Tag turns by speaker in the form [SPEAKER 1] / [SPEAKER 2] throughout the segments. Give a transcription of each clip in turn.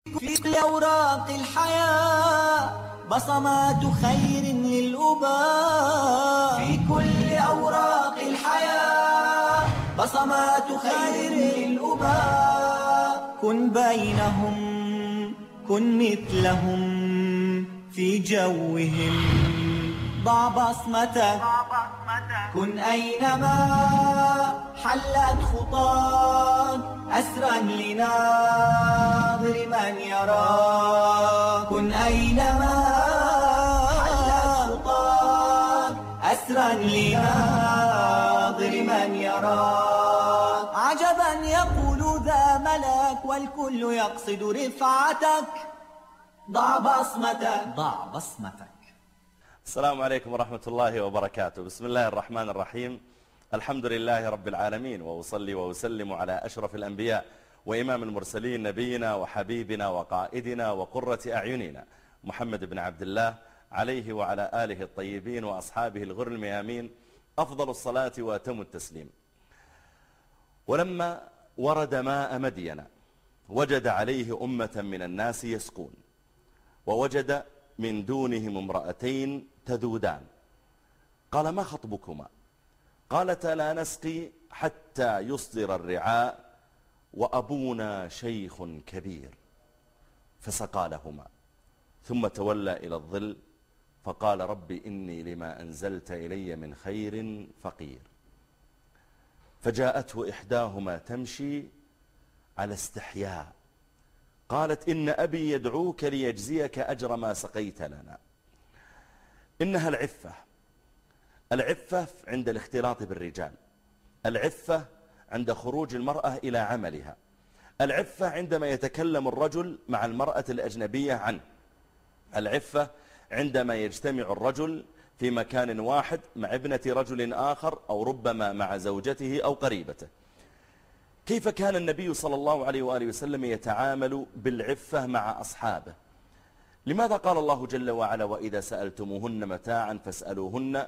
[SPEAKER 1] في أوراق الحياة بصمات خير للأباء، في كل أوراق الحياة بصمات خير للأباء. كن بينهم، كن مثلهم في جوهم، ضع بصمتك. كن أينما حلت خطاك أسرا لناظر من يراك. كن أينما حلت خطاك أسرا لناظر من يراك. عجبا يقول ذا ملك والكل يقصد رفعتك، ضع بصمتك، ضع بصمتك.
[SPEAKER 2] السلام عليكم ورحمة الله وبركاته. بسم الله الرحمن الرحيم. الحمد لله رب العالمين، وأصلي وأسلم على أشرف الأنبياء وإمام المرسلين، نبينا وحبيبنا وقائدنا وقرة أعيننا محمد بن عبد الله، عليه وعلى آله الطيبين وأصحابه الغر الميامين أفضل الصلاة وأتم التسليم. ولما ورد ماء مدين وجد عليه أمة من الناس يسقون، ووجد من دونهم امرأتين تذودان. قال: ما خطبكما؟ قالتا: لا نسقي حتى يصدر الرعاء وأبونا شيخ كبير. فسقى لهما ثم تولى إلى الظل فقال: رب إني لما أنزلت إلي من خير فقير. فجاءته إحداهما تمشي على استحياء قالت: إن أبي يدعوك ليجزيك أجر ما سقيت لنا. إنها العفة، العفة عند الاختلاط بالرجال، العفة عند خروج المرأة إلى عملها، العفة عندما يتكلم الرجل مع المرأة الأجنبية عنه، العفة عندما يجتمع الرجل في مكان واحد مع ابنة رجل آخر أو ربما مع زوجته أو قريبته. كيف كان النبي صلى الله عليه وآله وسلم يتعامل بالعفة مع أصحابه؟ لماذا قال الله جل وعلا: وإذا سألتموهن متاعا فاسألوهن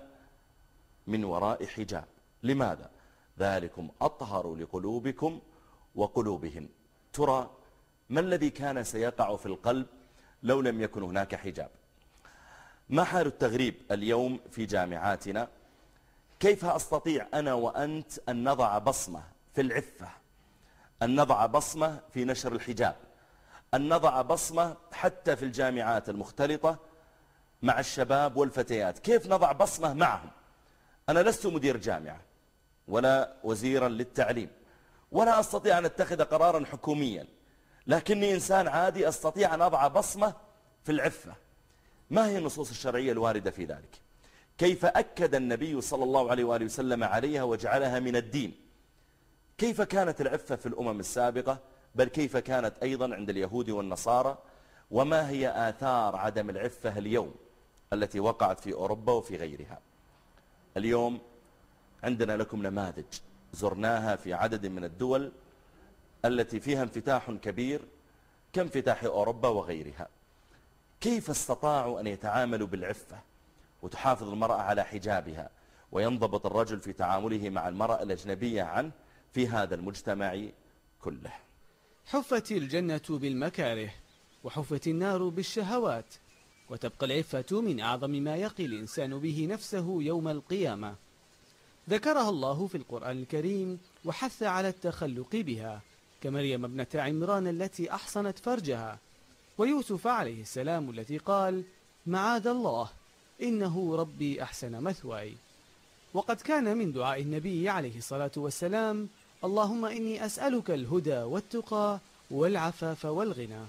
[SPEAKER 2] من وراء حجاب؟ لماذا؟ ذلكم أطهر لقلوبكم وقلوبهن. ترى ما الذي كان سيقع في القلب لو لم يكن هناك حجاب؟ ما حال التغريب اليوم في جامعاتنا؟ كيف أستطيع أنا وأنت أن نضع بصمة في العفة، أن نضع بصمة في نشر الحجاب، أن نضع بصمة حتى في الجامعات المختلطة مع الشباب والفتيات؟ كيف نضع بصمة معهم؟ أنا لست مدير جامعة ولا وزيرا للتعليم ولا أستطيع أن أتخذ قرارا حكوميا، لكني إنسان عادي أستطيع أن أضع بصمة في العفة. ما هي النصوص الشرعية الواردة في ذلك؟ كيف أكد النبي صلى الله عليه وآله وسلم عليها وجعلها من الدين؟ كيف كانت العفة في الأمم السابقة، بل كيف كانت أيضا عند اليهود والنصارى؟ وما هي آثار عدم العفة اليوم التي وقعت في أوروبا وفي غيرها؟ اليوم عندنا لكم نماذج زرناها في عدد من الدول التي فيها انفتاح كبير كانفتاح أوروبا وغيرها. كيف استطاعوا أن يتعاملوا بالعفة وتحافظ المرأة على حجابها وينضبط الرجل في تعامله مع المرأة الأجنبية عنه في هذا المجتمع كله؟
[SPEAKER 3] حفت الجنة بالمكاره وحفت النار بالشهوات، وتبقى العفة من أعظم ما يقي الإنسان به نفسه يوم القيامة. ذكرها الله في القرآن الكريم وحث على التخلق بها، كمريم ابنة عمران التي أحصنت فرجها، ويوسف عليه السلام التي قال: معاذ الله إنه ربي أحسن مثواي. وقد كان من دعاء النبي عليه الصلاة والسلام: اللهم إني أسألك الهدى والتقى والعفاف والغنى.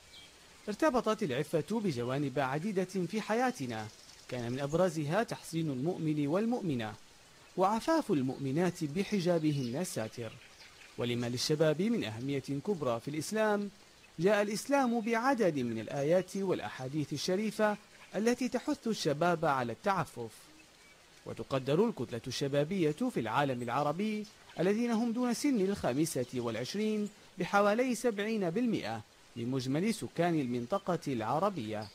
[SPEAKER 3] ارتبطت العفة بجوانب عديدة في حياتنا، كان من أبرزها تحصين المؤمن والمؤمنة وعفاف المؤمنات بحجابهن الساتر. ولما للشباب من أهمية كبرى في الإسلام، جاء الإسلام بعدد من الآيات والأحاديث الشريفة التي تحث الشباب على التعفف. وتقدر الكتلة الشبابية في العالم العربي الذين هم دون سن 25 بحوالي 70% لمجمل سكان المنطقة العربية.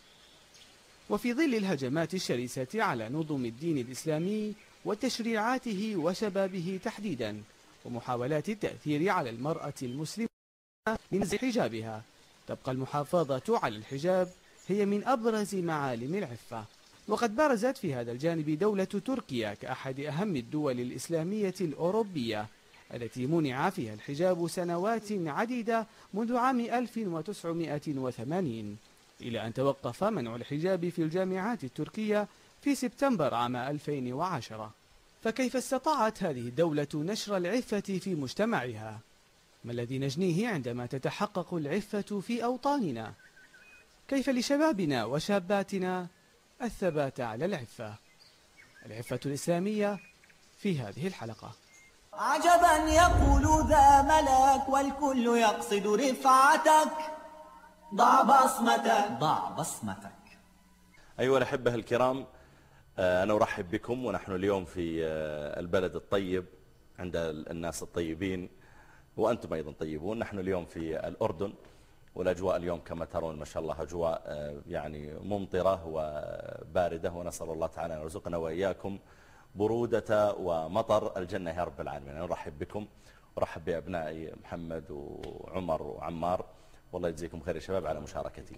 [SPEAKER 3] وفي ظل الهجمات الشرسة على نظم الدين الإسلامي وتشريعاته وشبابه تحديدا، ومحاولات التأثير على المرأة المسلمة من نزع حجابها، تبقى المحافظة على الحجاب هي من أبرز معالم العفة. وقد برزت في هذا الجانب دولة تركيا كأحد أهم الدول الإسلامية الأوروبية التي منع فيها الحجاب سنوات عديدة منذ عام 1980، إلى أن توقف منع الحجاب في الجامعات التركية في سبتمبر عام 2010. فكيف استطاعت هذه الدولة نشر العفة في مجتمعها؟ ما الذي نجنيه عندما تتحقق العفة في أوطاننا؟ كيف لشبابنا وشاباتنا الثبات على العفة؟ العفة الإسلامية في هذه الحلقة.
[SPEAKER 1] عجبا يقول ذا ملك والكل يقصد رفعتك، ضع بصمتك ضع بصمتك.
[SPEAKER 2] أيها الأحبة الكرام، أنا أرحب بكم، ونحن اليوم في البلد الطيب عند الناس الطيبين، وأنتم أيضا طيبون. نحن اليوم في الأردن، والأجواء اليوم كما ترون ما شاء الله أجواء يعني ممطرة وباردة، ونسأل الله تعالى أن يرزقنا وإياكم برودة ومطر الجنة يا رب العالمين. نرحب بكم، ورحب بأبنائي محمد وعمر وعمار، والله يجزيكم خير يا شباب على مشاركتي.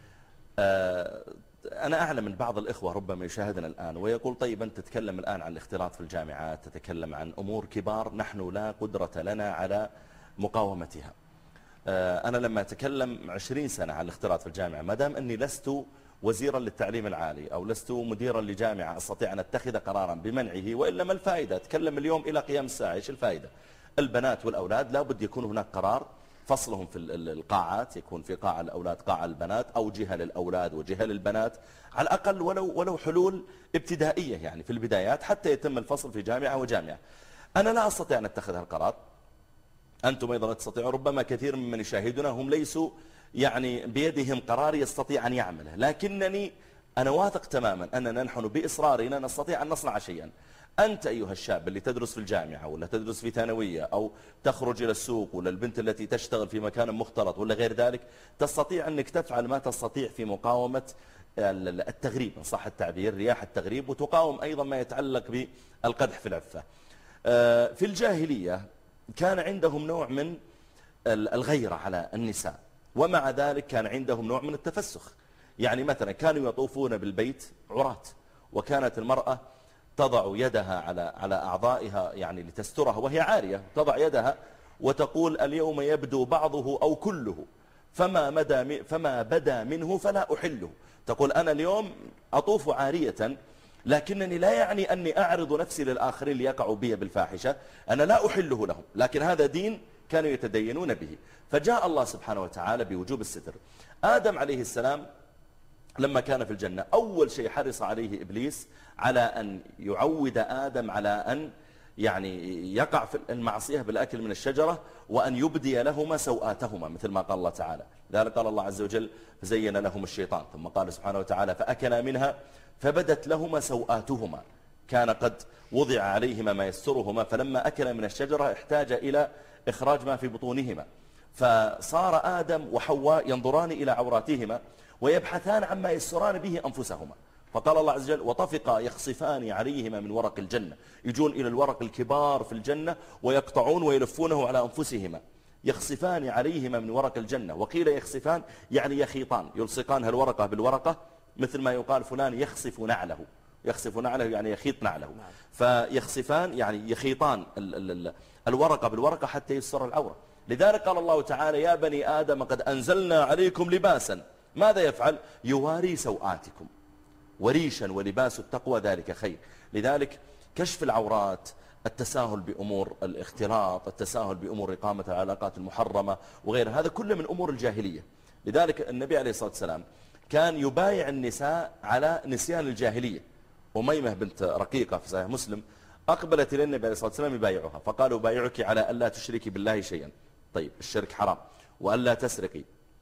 [SPEAKER 2] أنا أعلم من بعض الإخوة ربما يشاهدنا الآن ويقول طيب أنت تتكلم الآن عن الاختلاط في الجامعات، تتكلم عن أمور كبار نحن لا قدرة لنا على مقاومتها. أنا لما أتكلم 20 سنة عن الاختلاط في الجامعة، ما دام أني لست وزيرا للتعليم العالي أو لست مديرا لجامعة أستطيع أن أتخذ قرارا بمنعه، وإلا ما الفائدة؟ أتكلم اليوم إلى قيام الساعة، إيش الفائدة؟ البنات والأولاد لابد يكون هناك قرار فصلهم في القاعات، يكون في قاعة الأولاد قاعة البنات، أو جهة للأولاد وجهة للبنات، على الأقل ولو حلول ابتدائية يعني في البدايات حتى يتم الفصل في جامعة وجامعة. أنا لا أستطيع أن أتخذ هالقرار، أنتم أيضا تستطيعون، ربما كثير ممن يشاهدنا هم ليسوا يعني بيدهم قرار يستطيع أن يعمله، لكنني أنا واثق تماما أننا نحن بإصرارنا نستطيع أن نصنع شيئا. أنت أيها الشاب اللي تدرس في الجامعة ولا تدرس في ثانوية أو تخرج إلى السوق، ولا البنت التي تشتغل في مكان مختلط ولا غير ذلك، تستطيع أنك تفعل ما تستطيع في مقاومة التغريب إن صح التعبير، رياح التغريب، وتقاوم أيضا ما يتعلق بالقدح في العفة. في الجاهلية كان عندهم نوع من الغيرة على النساء، ومع ذلك كان عندهم نوع من التفسخ. يعني مثلا كانوا يطوفون بالبيت عراة، وكانت المرأة تضع يدها على أعضائها يعني لتسترها وهي عارية، تضع يدها وتقول اليوم يبدو بعضه أو كله، فما بدا منه فلا أحله. تقول أنا اليوم أطوف عارية، لكنني لا يعني أني أعرض نفسي للآخرين ليقعوا بي بالفاحشة، أنا لا أحله لهم، لكن هذا دين كانوا يتدينون به. فجاء الله سبحانه وتعالى بوجوب الستر. آدم عليه السلام لما كان في الجنة أول شيء حرص عليه إبليس على أن يعود آدم على أن يعني يقع في المعصية بالأكل من الشجرة، وأن يبدي لهما سوآتهما، مثل ما قال الله تعالى. ذلك قال الله عز وجل فزين لهم الشيطان، ثم قال سبحانه وتعالى فأكلا منها فبدت لهما سوآتهما، كان قد وضع عليهما ما يسترهما، فلما أكل من الشجرة احتاج إلى إخراج ما في بطونهما، فصار آدم وحواء ينظران إلى عوراتهما ويبحثان عما يستران به أنفسهما. فقال الله عز وجل وطفقا يخصفان عليهما من ورق الجنة، يجون إلى الورق الكبار في الجنة ويقطعون ويلفونه على أنفسهما، يخصفان عليهما من ورق الجنة. وقيل يخصفان يعني يخيطان، يلصقان الورقة بالورقة، مثل ما يقال فلان يخصف نعله، يخصف نعله يعني يخيط نعله، فيخصفان يعني يخيطان الورقة بالورقة حتى يستر العورة. لذلك قال الله تعالى يا بني آدم قد أنزلنا عليكم لباسا، ماذا يفعل؟ يواري سوآتكم، وريشا ولباس التقوى ذلك خير. لذلك كشف العورات، التساهل بأمور الاختلاط، التساهل بأمور إقامة العلاقات المحرمة وغير هذا كله من أمور الجاهلية. لذلك النبي عليه الصلاة والسلام كان يبايع النساء على نسيان الجاهلية. أميمة بنت رقيقة في صحيح مسلم أقبلت إلى النبي عليه الصلاة والسلام يبايعها، فقالوا بايعك على ألا تشركي بالله شيئا. طيب الشرك حرام، وألا تسرقي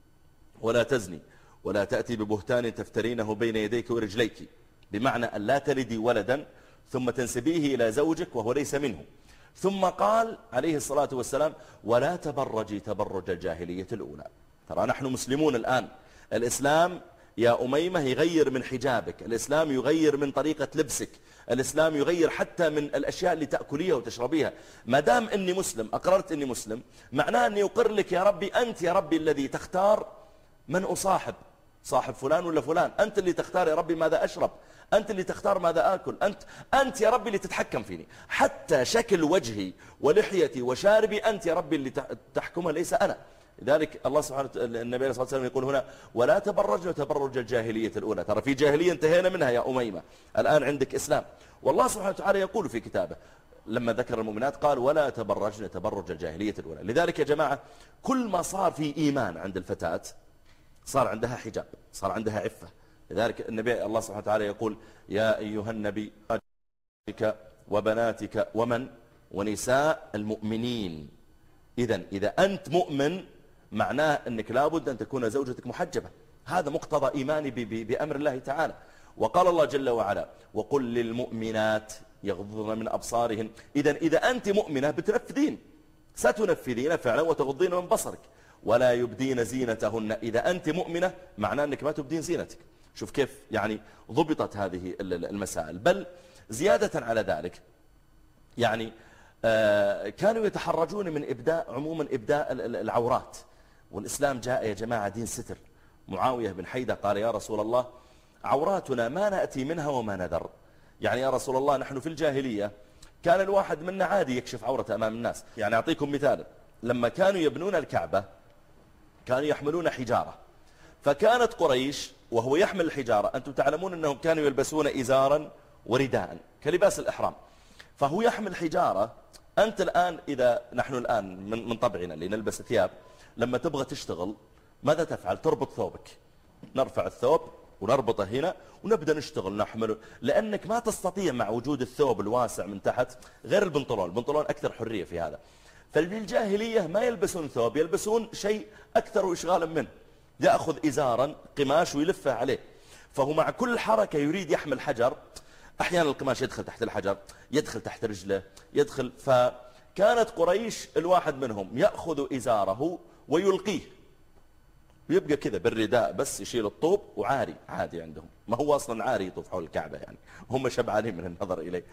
[SPEAKER 2] ولا تزني ولا تأتي ببهتان تفترينه بين يديك ورجليك، بمعنى أن لا تلدي ولدا ثم تنسبيه إلى زوجك وهو ليس منه. ثم قال عليه الصلاة والسلام ولا تبرجي تبرج الجاهلية الأولى. ترى نحن مسلمون الآن، الإسلام يا أميمة يغير من حجابك، الإسلام يغير من طريقة لبسك، الإسلام يغير حتى من الأشياء اللي تأكليها وتشربيها. ما دام أني مسلم، أقررت أني مسلم، معناه أني أقر لك يا ربي، أنت يا ربي الذي تختار من أصاحب، صاحب فلان ولا فلان؟ أنت اللي تختار يا ربي ماذا أشرب، أنت اللي تختار ماذا آكل، أنت يا ربي اللي تتحكم فيني، حتى شكل وجهي ولحيتي وشاربي أنت يا ربي اللي تحكمها، ليس أنا. لذلك الله سبحانه النبي صلى الله عليه وسلم يقول هنا ولا تبرجنا تبرج الجاهلية الأولى. ترى في جاهلية انتهينا منها يا أميمة، الآن عندك إسلام. والله سبحانه وتعالى يقول في كتابه لما ذكر المؤمنات قال ولا تبرجنا تبرج الجاهلية الأولى. لذلك يا جماعة كل ما صار في إيمان عند الفتاة صار عندها حجاب، صار عندها عفة. لذلك النبي الله سبحانه وتعالى يقول يا أيها النبي أزواجك وبناتك ومن ونساء المؤمنين. إذا أنت مؤمن معناه أنك لابد أن تكون زوجتك محجبة، هذا مقتضى إيماني بأمر الله تعالى. وقال الله جل وعلا وقل للمؤمنات يغضضن من أبصارهن. إذا أنت مؤمنة بتنفذين، ستنفذين فعلا وتغضين من بصرك. ولا يبدين زينتهن. إذا أنت مؤمنة معناه أنك ما تبدين زينتك. شوف كيف يعني ضبطت هذه المسائل. بل زيادة على ذلك يعني كانوا يتحرجون من عموما إبداء العورات، والإسلام جاء يا جماعة دين ستر. معاوية بن حيدة قال يا رسول الله عوراتنا ما نأتي منها وما نذر. يعني يا رسول الله نحن في الجاهلية كان الواحد منا عادي يكشف عورته أمام الناس. يعني أعطيكم مثال، لما كانوا يبنون الكعبة كانوا يحملون حجارة، فكانت قريش وهو يحمل الحجارة، أنتم تعلمون أنهم كانوا يلبسون إزارا ورداء كلباس الإحرام، فهو يحمل حجارة. أنت الآن إذا نحن الآن من طبعنا اللي نلبس ثياب لما تبغى تشتغل ماذا تفعل؟ تربط ثوبك، نرفع الثوب ونربطه هنا ونبدأ نشتغل نحمله، لأنك ما تستطيع مع وجود الثوب الواسع من تحت غير البنطلون. البنطلون أكثر حرية في هذا. فالجاهلية ما يلبسون ثوب، يلبسون شيء أكثر إشغالا منه، يأخذ إزارا قماش ويلفه عليه. فهو مع كل حركة يريد يحمل حجر، أحيانا القماش يدخل تحت الحجر، يدخل تحت رجله، يدخل. فكانت قريش الواحد منهم يأخذ إزاره ويلقيه ويبقى كذا بالرداء، بس يشيل الطوب وعاري عادي عندهم، ما هو أصلا عاري يطوف حول الكعبة، يعني هم شبعانين من النظر إليه.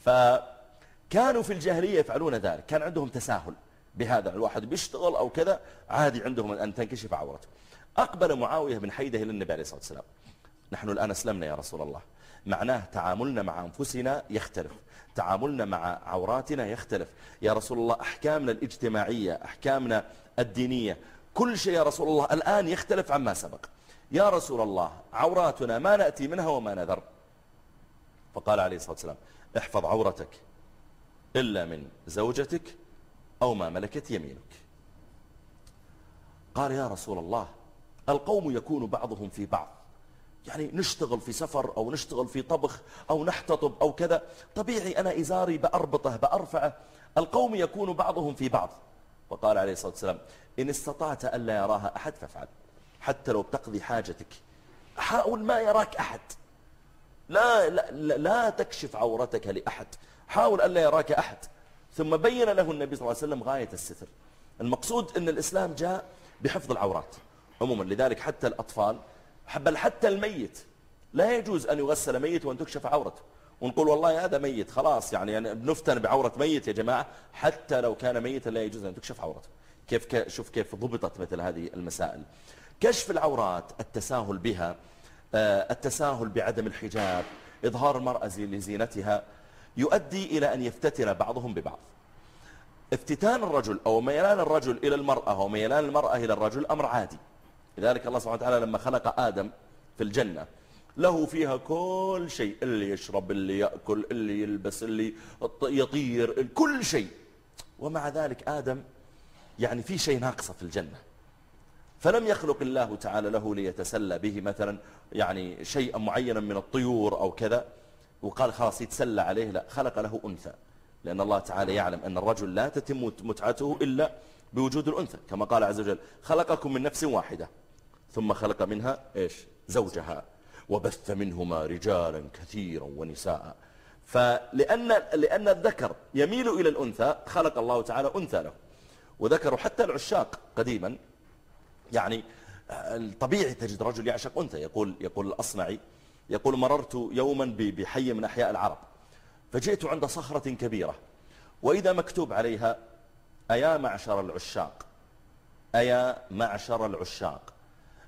[SPEAKER 2] فكانوا في الجاهلية يفعلون ذلك، كان عندهم تساهل بهذا، الواحد بيشتغل أو كذا عادي عندهم أن تنكشف عورته. أقبل معاوية بن حيدة إلى النبي عليه الصلاة والسلام، نحن الآن أسلمنا يا رسول الله، معناه تعاملنا مع أنفسنا يختلف، تعاملنا مع عوراتنا يختلف يا رسول الله، أحكامنا الاجتماعية، أحكامنا الدينية، كل شيء يا رسول الله الآن يختلف عما سبق. يا رسول الله عوراتنا ما نأتي منها وما نذر. فقال عليه الصلاة والسلام احفظ عورتك إلا من زوجتك أو ما ملكت يمينك. قال يا رسول الله القوم يكون بعضهم في بعض، يعني نشتغل في سفر أو نشتغل في طبخ أو نحتطب أو كذا، طبيعي أنا إزاري بأربطه بأرفعه، القوم يكون بعضهم في بعض. فقال عليه الصلاة والسلام إن استطعت ألا يراها أحد فافعل، حتى لو بتقضي حاجتك حاول ما يراك أحد، لا تكشف عورتك لأحد، حاول ألا يراك أحد. ثم بين له النبي صلى الله عليه وسلم غاية الستر. المقصود أن الإسلام جاء بحفظ العورات عموما. لذلك حتى الأطفال بل حتى الميت لا يجوز أن يغسل ميت وأن تكشف عورته ونقول والله هذا ميت خلاص، يعني بنفتن بعورة ميت. يا جماعة حتى لو كان ميتا لا يجوز أن تكشف عورته. شوف كيف ضبطت مثل هذه المسائل. كشف العورات، التساهل بها، التساهل بعدم الحجاب، إظهار المرأة لزينتها، يؤدي إلى أن يفتتن بعضهم ببعض. افتتان الرجل أو ميلان الرجل إلى المرأة وميلان المرأة إلى الرجل أمر عادي. لذلك الله سبحانه وتعالى لما خلق آدم في الجنة له فيها كل شيء، اللي يشرب، اللي يأكل، اللي يلبس، اللي يطير، كل شيء. ومع ذلك آدم يعني في شيء ناقصه في الجنة، فلم يخلق الله تعالى له ليتسلى به مثلا يعني شيئا معينا من الطيور أو كذا وقال خلاص يتسلى عليه، لا، خلق له أنثى، لأن الله تعالى يعلم أن الرجل لا تتم متعته إلا بوجود الأنثى، كما قال عز وجل خلقكم من نفس واحدة ثم خلق منها إيش؟ زوجها وبث منهما رجالا كثيرا ونساء. فلأن الذكر يميل إلى الأنثى خلق الله تعالى أنثى له. وذكروا حتى العشاق قديما، يعني الطبيعي تجد رجل يعشق أنثى. يقول الأصمعي يقول مررت يوما بحي من أحياء العرب فجئت عند صخرة كبيرة وإذا مكتوب عليها أيا معشر العشاق، أيا معشر العشاق،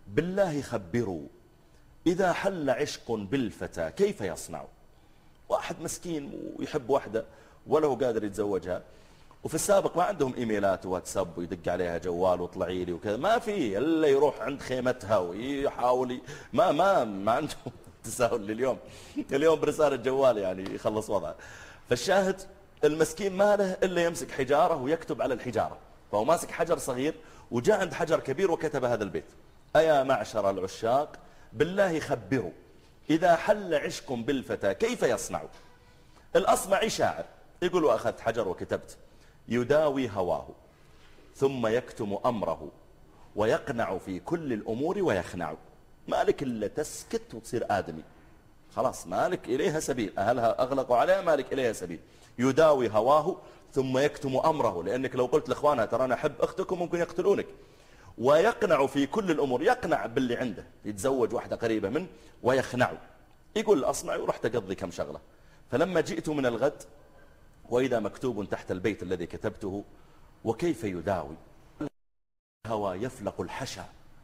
[SPEAKER 2] بالله خبروا إذا حل عشق بالفتى كيف يصنع؟ واحد مسكين ويحب واحدة ولا هو قادر يتزوجها، وفي السابق ما عندهم إيميلات وواتساب ويدق عليها جوال وطلعي لي وكذا، ما في إلا يروح عند خيمتها ويحاول ما عندهم تساهل لليوم. اليوم برسالة جوال يعني يخلص وضعه. فالشاهد المسكين ما له إلا يمسك حجارة ويكتب على الحجارة، فهو ماسك حجر صغير وجاء عند حجر كبير وكتب هذا البيت: أيا معشر العشاق بالله خبروا إذا حل عشق بالفتى كيف يصنع؟ الأصمعي شاعر يقول: وأخذت حجر وكتبت: يداوي هواه ثم يكتم أمره ويقنع في كل الأمور ويخنع. مالك إلا تسكت وتصير آدمي، خلاص مالك إليها سبيل، أهلها أغلقوا عليها، مالك إليها سبيل. يداوي هواه ثم يكتم أمره، لأنك لو قلت لإخوانها ترى أنا أحب أختكم ممكن يقتلونك. ويقنع في كل الأمور، يقنع باللي عنده، يتزوج واحدة قريبة منه ويخنع. يقول الأصمعي: ورحت أقضي كم شغلة، فلما جئت من الغد وإذا مكتوب تحت البيت الذي كتبته: وكيف يداوي الهوى يفلق الحشا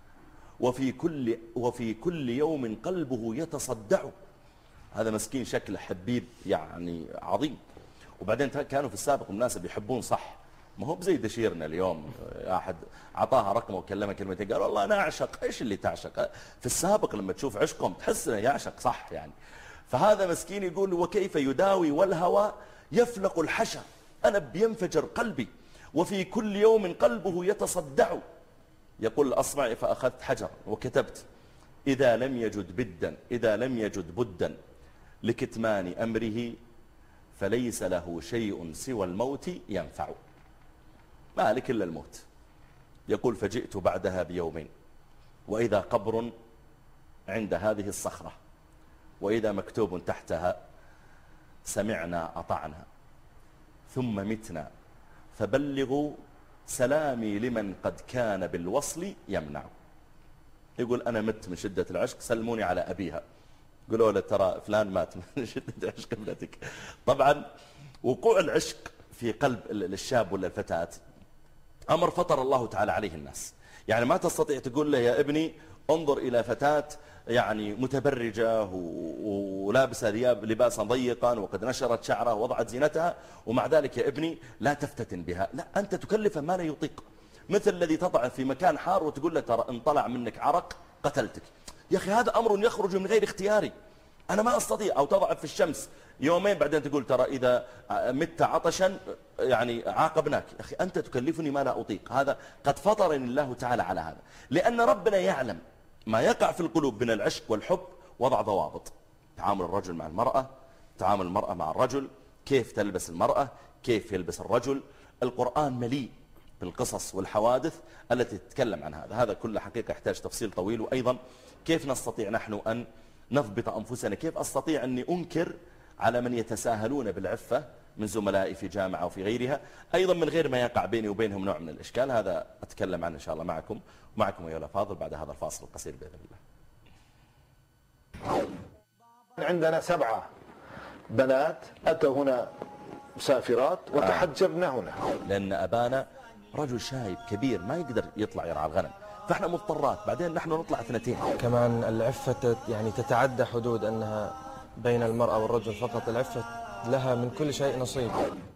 [SPEAKER 2] وفي كل يوم قلبه يتصدع. هذا مسكين شكله حبيب يعني عظيم. وبعدين كانوا في السابق الناس بيحبون صح، ما هو بزي دشيرنا اليوم، أحد عطاها رقمه وكلمه كلمتين قال والله أنا أعشق. إيش اللي تعشق؟ في السابق لما تشوف عشقهم تحس إنه يعشق صح يعني. فهذا مسكين يقول: وكيف يداوي والهوى يفلق الحشا، أنا بينفجر قلبي وفي كل يوم قلبه يتصدع. يقول الأصمعي: فأخذت حجر وكتبت: إذا لم يجد بدا لكتمان أمره فليس له شيء سوى الموت ينفع. ما لك إلا الموت. يقول: فجئت بعدها بيومين وإذا قبر عند هذه الصخرة وإذا مكتوب تحتها: سمعنا أطعنا ثم متنا فبلغوا سلامي لمن قد كان بالوصل يمنع. يقول: أنا مت من شدة العشق، سلموني على أبيها. قالوا له: ترى فلان مات من شدة عشق ابنتك. طبعا وقوع العشق في قلب الشاب ولا الفتاة أمر فطر الله تعالى عليه الناس. يعني ما تستطيع تقول له: يا ابني انظر إلى فتاة يعني متبرجة ولابسة لباسا ضيقا وقد نشرت شعرها ووضعت زينتها، ومع ذلك يا ابني لا تفتتن بها. لا، أنت تكلفه ما لا يطيق. مثل الذي تضع في مكان حار وتقول له: ترى ان طلع منك عرق قتلتك. يا أخي هذا أمر يخرج من غير اختياري، أنا ما أستطيع. أو تضع في الشمس يومين بعدين تقول: ترى إذا مت عطشا يعني عاقبناك. يا أخي أنت تكلفني ما لا أطيق. هذا قد فطرني الله تعالى على هذا، لأن ربنا يعلم ما يقع في القلوب من العشق والحب. وضع ضوابط: تعامل الرجل مع المرأة، تعامل المرأة مع الرجل، كيف تلبس المرأة، كيف يلبس الرجل. القرآن مليء بالقصص والحوادث التي تتكلم عن هذا. هذا كله حقيقة يحتاج تفصيل طويل. وأيضا كيف نستطيع نحن أن نضبط أنفسنا، كيف أستطيع أني أنكر على من يتساهلون بالعفة من زملائي في جامعة وفي غيرها، أيضا من غير ما يقع بيني وبينهم نوع من الإشكال. هذا أتكلم عنه إن شاء الله معكم أيها الأفاضل بعد هذا الفاصل القصير بإذن الله.
[SPEAKER 4] عندنا 7 بنات أتوا هنا مسافرات وتحجبن هنا،
[SPEAKER 2] لأن أبانا رجل شايب كبير ما يقدر يطلع يرعى الغنم، فإحنا مضطرات. بعدين نحن نطلع 2.
[SPEAKER 5] كمان العفة يعني تتعدى حدود أنها بين المرأة والرجل فقط، العفة لها من كل شيء نصيب.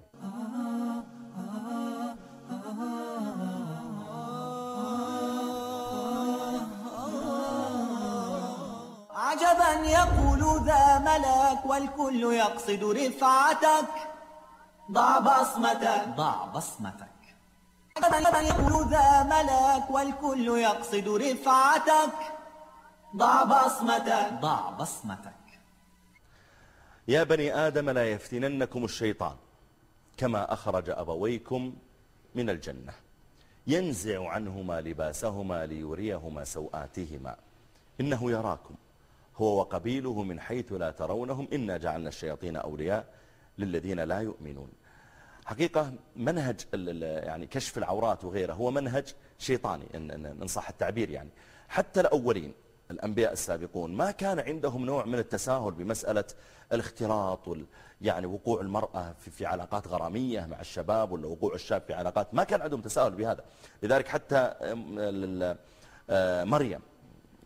[SPEAKER 1] عجبا يقول ذا ملك والكل يقصد رفعتك، ضع بصمتك ضع بصمتك. عجبا يقول ذا ملك والكل يقصد رفعتك، ضع بصمتك ضع بصمتك.
[SPEAKER 2] يا بني آدم لا يفتننكم الشيطان كما أخرج أبويكم من الجنة ينزع عنهما لباسهما ليريهما سوآتهما إنه يراكم هو وقبيله من حيث لا ترونهم إنا جعلنا الشياطين أولياء للذين لا يؤمنون. حقيقة منهج يعني كشف العورات وغيره هو منهج شيطاني إن صح التعبير. يعني حتى الأولين الأنبياء السابقون ما كان عندهم نوع من التساهل بمسألة الاختلاط يعني وقوع المرأة في علاقات غرامية مع الشباب، ولا وقوع الشاب في علاقات، ما كان عندهم تساهل بهذا. لذلك حتى مريم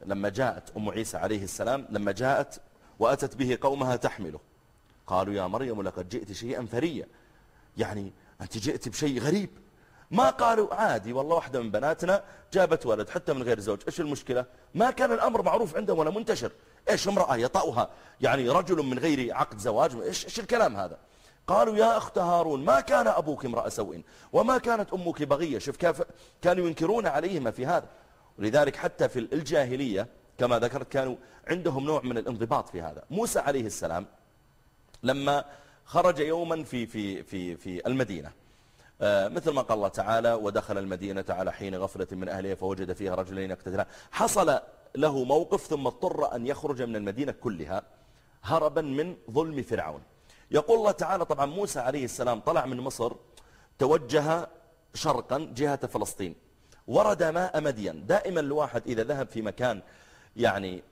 [SPEAKER 2] لما جاءت أم عيسى عليه السلام لما جاءت وأتت به قومها تحمله قالوا يا مريم لقد جئت شيئا فريا، يعني أنت جئت بشيء غريب. ما قالوا عادي والله واحدة من بناتنا جابت ولد حتى من غير زوج، إيش المشكلة؟ ما كان الأمر معروف عندهم ولا منتشر. إيش امرأة يطأها يعني رجل من غير عقد زواج؟ إيش الكلام هذا؟ قالوا يا أخت هارون ما كان أبوك امرأ سوء وما كانت أمك بغية. شوف كيف كانوا ينكرون عليهما في هذا. ولذلك حتى في الجاهلية كما ذكرت كانوا عندهم نوع من الانضباط في هذا. موسى عليه السلام لما خرج يوما في المدينة مثل ما قال الله تعالى ودخل المدينة على حين غفلة من أهلها فوجد فيها رجلين يقتتلان، حصل له موقف ثم اضطر أن يخرج من المدينة كلها هربا من ظلم فرعون. يقول الله تعالى طبعا موسى عليه السلام طلع من مصر توجه شرقا جهة فلسطين، ورد ماء مدين. دائما الواحد إذا ذهب في مكان يعني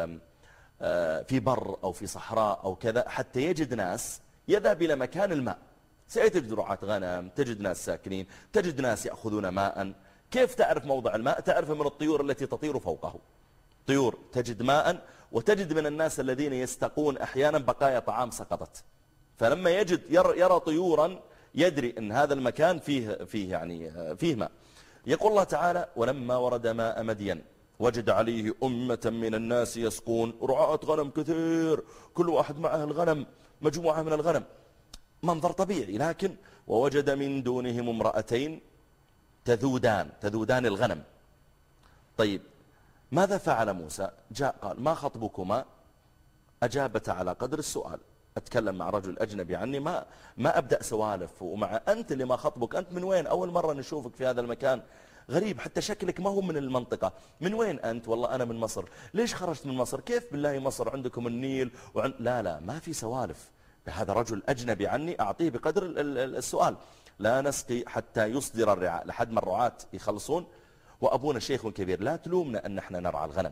[SPEAKER 2] في بر أو في صحراء أو كذا حتى يجد ناس يذهب إلى مكان الماء، سيتجد رعاة غنم، تجد ناس ساكنين، تجد ناس يأخذون ماء. كيف تعرف موضع الماء؟ تعرف من الطيور التي تطير فوقه، طيور تجد ماء، وتجد من الناس الذين يستقون أحيانا بقايا طعام سقطت، فلما يجد يرى طيورا يدري أن هذا المكان فيه ماء. يقول الله تعالى ولما ورد ماء مدين وجد عليه أمة من الناس يسقون، رعاة غنم كثير كل واحد معه الغنم مجموعة من الغنم، منظر طبيعي. لكن ووجد من دونهم امرأتين تذودان الغنم. طيب ماذا فعل موسى؟ جاء قال ما خطبكما؟ أجابت على قدر السؤال. أتكلم مع رجل أجنبي عني ما أبدأ سوالف، ومع أنت اللي ما خطبك، أنت من وين؟ أول مرة نشوفك في هذا المكان، غريب حتى شكلك ما هو من المنطقة. من وين أنت؟ والله أنا من مصر. ليش خرجت من مصر؟ كيف بالله مصر عندكم النيل لا ما في سوالف. هذا رجل أجنبي عني أعطيه بقدر السؤال. لا نسقي حتى يصدر الرعاء، لحد ما الرعاة يخلصون، وأبونا شيخ كبير. لا تلومنا أن احنا نرعى الغنم،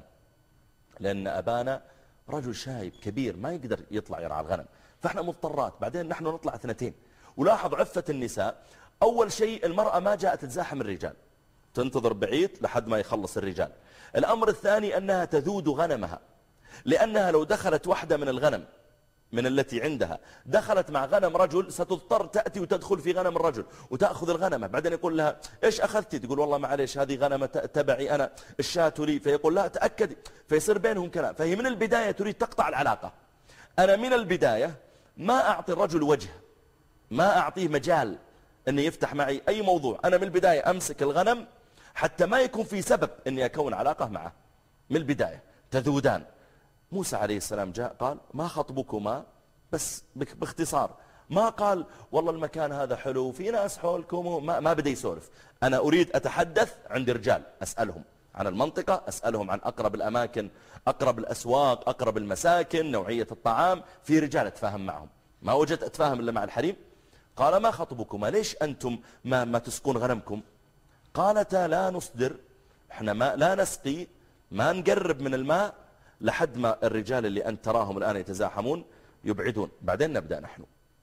[SPEAKER 2] لأن أبانا رجل شايب كبير ما يقدر يطلع يرعى الغنم، فاحنا مضطرات. بعدين نحن نطلع اثنتين. ولاحظ عفة النساء، أول شيء المرأة ما جاءت تتزاحم الرجال، تنتظر بعيد لحد ما يخلص الرجال. الأمر الثاني أنها تذود غنمها، لأنها لو دخلت واحدة من الغنم من التي عندها دخلت مع غنم رجل ستضطر تأتي وتدخل في غنم الرجل وتأخذ الغنمة. بعدين يقول لها إيش أخذتي؟ تقول والله معليش هذه غنمة تبعي أنا، الشاة لي. فيقول لا تأكدي، فيصير بينهم كلام. فهي من البداية تريد تقطع العلاقة. أنا من البداية ما أعطي الرجل وجه، ما أعطيه مجال أنه يفتح معي أي موضوع. أنا من البداية أمسك الغنم حتى ما يكون في سبب أني أكون علاقة معه من البداية. تذودان. موسى عليه السلام جاء قال ما خطبكما؟ بس باختصار، ما قال والله المكان هذا حلو في ناس حولكم، ما بدي يسولف. أنا أريد أتحدث عند رجال، أسألهم عن المنطقة، أسألهم عن أقرب الأماكن، أقرب الأسواق، أقرب المساكن، نوعية الطعام. في رجال أتفاهم معهم، ما وجدت أتفاهم إلا مع الحريم. قال ما خطبكما؟ ليش أنتم ما تسقون غنمكم؟ قالتا لا نصدر، احنا لا نسقي، ما نقرب من الماء لحد ما الرجال اللي أنت تراهم الآن يتزاحمون يبعدون، بعدين نبدأ نحن.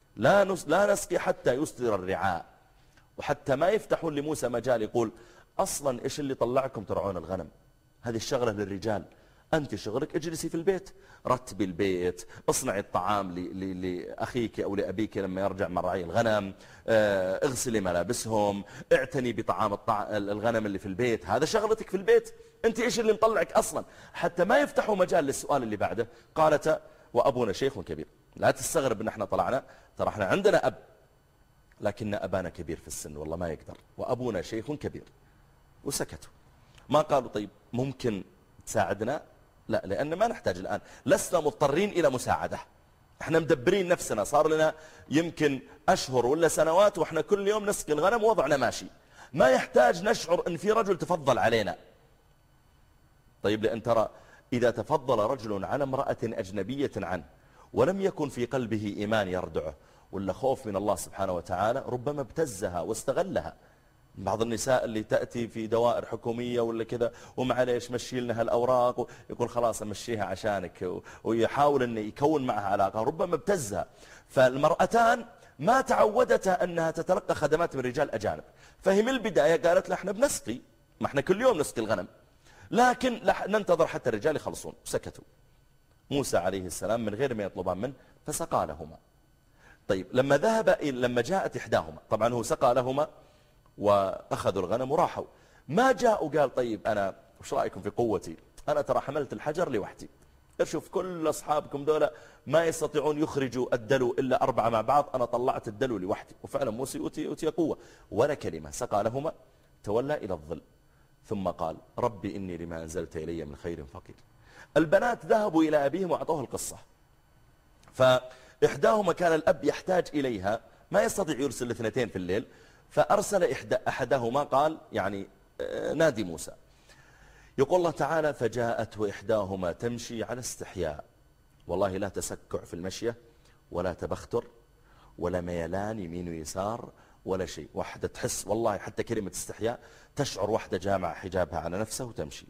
[SPEAKER 2] لا نسقي حتى يصدر الرعاء. وحتى ما يفتحون لموسى مجال يقول أصلا إيش اللي طلعكم ترعون الغنم؟ هذه الشغلة للرجال، أنت شغلك اجلسي في البيت، رتبي البيت، اصنعي الطعام لأخيك أو لأبيك لما يرجع من رعي الغنم، اغسلي ملابسهم، اعتني بطعام الغنم اللي في البيت. هذا شغلتك في البيت، أنت إيش اللي مطلعك أصلا؟ حتى ما يفتحوا مجال للسؤال اللي بعده. قالت وأبونا شيخ كبير. لا تستغرب أن احنا طلعنا، ترى احنا عندنا أب لكن أبانا كبير في السن والله ما يقدر، وأبونا شيخ كبير. وسكتوا، ما قالوا طيب ممكن تساعدنا؟ لا، لأن ما نحتاج الآن، لسنا مضطرين إلى مساعدة، احنا مدبرين نفسنا، صار لنا يمكن أشهر ولا سنوات وإحنا كل يوم نسقي الغنم ووضعنا ماشي، ما يحتاج نشعر أن في رجل تفضل علينا. طيب لأن ترى إذا تفضل رجل على امرأة أجنبية عنه ولم يكن في قلبه إيمان يردعه ولا خوف من الله سبحانه وتعالى، ربما ابتزها واستغلها. بعض النساء اللي تأتي في دوائر حكومية ولا كذا ومعليش مشي لنا هالأوراق، يقول خلاص أمشيها عشانك، ويحاول أن يكون معها علاقة، ربما ابتزها. فالمرأتان ما تعودتا أنها تتلقى خدمات من رجال أجانب، فهي من البداية قالت له احنا بنسقي، ما احنا كل يوم نسقي الغنم، لكن ننتظر حتى الرجال يخلصون. سكتوا. موسى عليه السلام من غير ما يطلبان منه فسقى لهما. طيب لما جاءت إحداهما، طبعا هو سقى لهما وأخذوا الغنم وراحوا. ما جاء وقال طيب أنا وش رأيكم في قوتي، أنا ترى حملت الحجر لوحدي، ارشوف كل أصحابكم دولة ما يستطيعون يخرجوا الدلو إلا 4 مع بعض، أنا طلعت الدلو لوحدي. وفعلا موسى أوتي قوة. ولا كلمة. سقى لهما تولى إلى الظل ثم قال ربي إني لما أنزلت إلي من خير فقير. البنات ذهبوا إلى أبيهم وأعطوه القصة. فإحداهما كان الأب يحتاج إليها، ما يستطيع يرسل 2 في الليل، فأرسل أحدهما قال يعني نادي موسى. يقول الله تعالى فجاءته إحداهما تمشي على استحياء. والله لا تسكع في المشية ولا تبختر ولا ميلان يمين ويسار ولا شيء. واحدة تحس والله حتى كلمة استحياء تشعر واحدة جامعة حجابها على نفسها وتمشي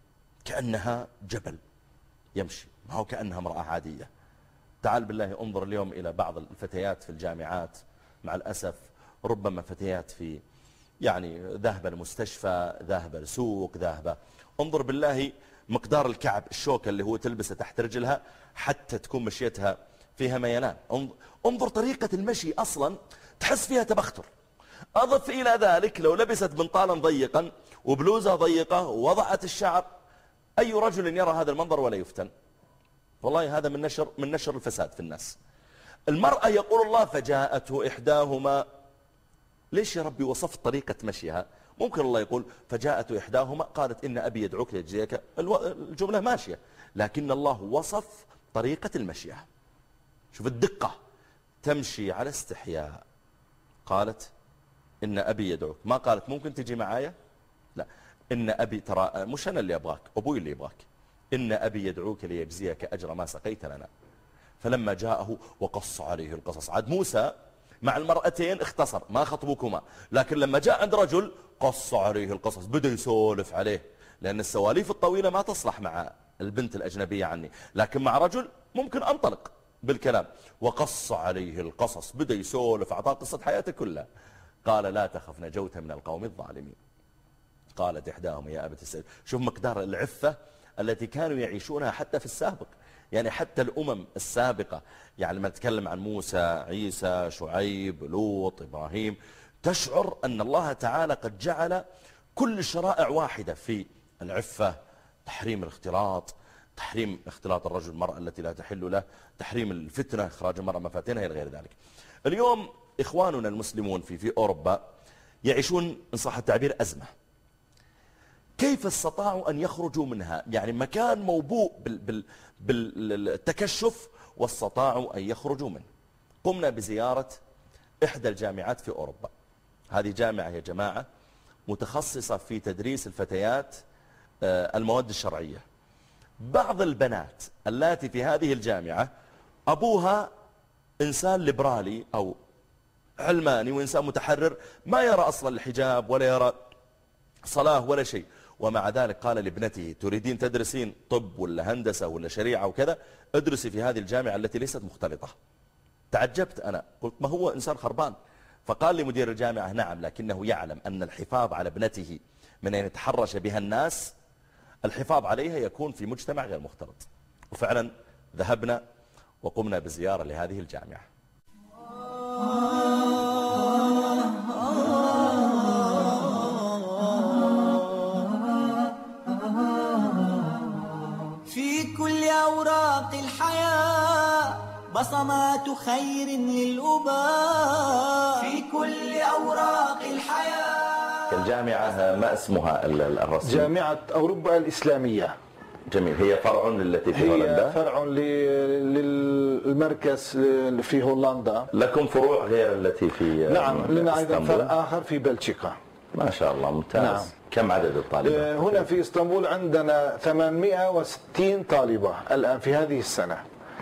[SPEAKER 2] كأنها جبل يمشي، ما هو كأنها امرأة عادية. تعال بالله انظر اليوم إلى بعض الفتيات في الجامعات، مع الأسف ربما فتيات في يعني ذاهبة المستشفى، ذاهبة السوق، ذاهبة، انظر بالله مقدار الكعب الشوكة اللي هو تلبسه تحت رجلها حتى تكون مشيتها فيها ميلان. انظر طريقة المشي أصلا تحس فيها تبختر. أضف إلى ذلك لو لبست بنطالا ضيقا وبلوزة ضيقة ووضعت الشعر، أي رجل يرى هذا المنظر ولا يفتن؟ والله هذا من نشر الفساد في الناس. المرأة يقول الله فجاءته إحداهما. ليش يا ربي وصفت طريقة مشيها؟ ممكن الله يقول فجاءته إحداهما قالت إن أبي يدعوك ليجزيك، الجملة ماشية، لكن الله وصف طريقة المشية. شوف الدقة، تمشي على استحياء. قالت إن أبي يدعوك، ما قالت ممكن تجي معايا، لا، إن أبي ترى مش أنا اللي أبغاك، أبوي اللي يبغاك، إن أبي يدعوك ليجزيك أجر ما سقيت لنا. فلما جاءه وقص عليه القصص. عاد موسى مع المرأتين اختصر ما خطبكما، لكن لما جاء عند رجل قص عليه القصص، بدأ يسولف عليه، لأن السواليف الطويلة ما تصلح مع البنت الأجنبية عني، لكن مع رجل ممكن أنطلق بالكلام. وقص عليه القصص، بدأ يسولف، أعطاه قصة حياته كلها. قال لا تخف نجوت من القوم الظالمين. قالت إحداهم يا أبت السيد. شوف مقدار العفة التي كانوا يعيشونها حتى في السابق، يعني حتى الأمم السابقة، يعني لما نتكلم عن موسى، عيسى، شعيب، لوط، إبراهيم، تشعر أن الله تعالى قد جعل كل الشرائع واحدة في العفة، تحريم الاختلاط، تحريم اختلاط الرجل المرأة التي لا تحل له، تحريم الفتنة، إخراج المرأة مفاتنها إلى غير ذلك. اليوم إخواننا المسلمون في أوروبا يعيشون إن صح التعبير أزمة. كيف استطاعوا أن يخرجوا منها؟ يعني مكان موبوء بالتكشف واستطاعوا أن يخرجوا منه. قمنا بزيارة إحدى الجامعات في أوروبا. هذه جامعة يا جماعة متخصصة في تدريس الفتيات المواد الشرعية. بعض البنات اللاتي في هذه الجامعة أبوها إنسان ليبرالي أو علماني وإنسان متحرر، ما يرى أصلا الحجاب ولا يرى صلاة ولا شيء، ومع ذلك قال لابنته تريدين تدرسين طب ولا هندسة ولا شريعة وكذا، ادرسي في هذه الجامعة التي ليست مختلطة. تعجبت أنا، قلت ما هو إنسان خربان. فقال لي مدير الجامعة نعم، لكنه يعلم أن الحفاظ على ابنته من أن يتحرش بها الناس، الحفاظ عليها يكون في مجتمع غير مختلط. وفعلا ذهبنا وقمنا بزيارة لهذه الجامعة.
[SPEAKER 1] في كل أوراق الحياة بصمات خير للأباء، في كل أوراق الحياة.
[SPEAKER 2] الجامعة ما اسمها الرسمي؟
[SPEAKER 4] جامعة أوروبا الإسلامية.
[SPEAKER 2] جميل. هي فرع للتي في هولندا؟
[SPEAKER 4] هي فرع للمركز في هولندا.
[SPEAKER 2] لكم فروع غير التي في
[SPEAKER 4] نعم، لنا أيضا
[SPEAKER 2] اسطنبول؟
[SPEAKER 4] فرع آخر في بلجيكا.
[SPEAKER 2] ما شاء الله ممتاز.
[SPEAKER 4] نعم.
[SPEAKER 2] كم عدد الطالبات؟
[SPEAKER 4] هنا في اسطنبول عندنا 860 طالبة الآن في هذه السنة،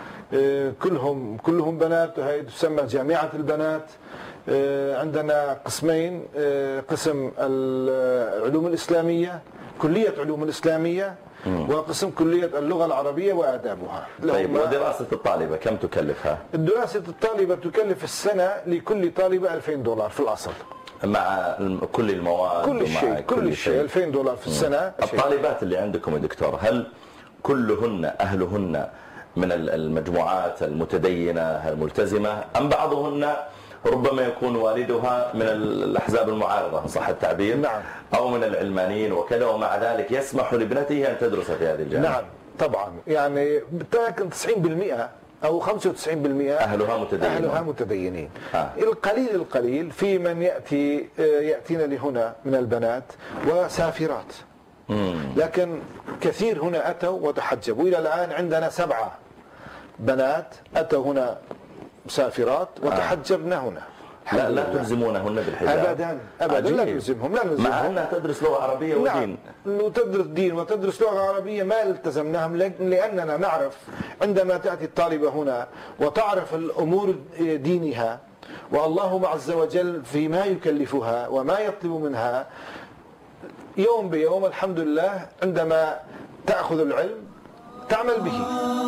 [SPEAKER 4] كلهم بنات، وهي تسمى جامعة البنات. عندنا قسمين، قسم العلوم الإسلامية، كلية علوم الإسلامية، وقسم كلية اللغة العربية وآدابها.
[SPEAKER 2] طيب ودراسة الطالبة كم تكلفها؟
[SPEAKER 4] دراسة الطالبة تكلف السنة لكل طالبة $2000 في الأصل.
[SPEAKER 2] مع كل المواد
[SPEAKER 4] كل شيء 2000 دولار في السنة.
[SPEAKER 2] الطالبات اللي عندكم يا دكتور، هل كلهن أهلهن من المجموعات المتدينة الملتزمة، أم بعضهن ربما يكون والدها من الأحزاب المعارضة إن صح التعبير؟
[SPEAKER 4] نعم.
[SPEAKER 2] أو من العلمانيين وكذا، ومع ذلك يسمح لابنته أن تدرس في هذه الجامعة؟
[SPEAKER 4] نعم طبعا، يعني بالتالي 90% أو 95% أهلها متدينين. القليل في من يأتينا لهنا من البنات وسافرات، لكن كثير هنا أتوا وتحجبوا. إلى الآن عندنا 7 بنات أتوا هنا مسافرات وتحجبنا هنا.
[SPEAKER 2] لا تلزمونهن بالحجاب
[SPEAKER 4] أبدا لا نلزمهم،
[SPEAKER 2] مع أنها تدرس لغة عربية ودين.
[SPEAKER 4] وتدرس دين وتدرس لغة عربية، ما التزمناهم لأننا نعرف عندما تأتي الطالبة هنا وتعرف الأمور دينها والله عز وجل فيما يكلفها وما يطلب منها يوم بيوم، الحمد لله عندما تأخذ العلم تعمل به.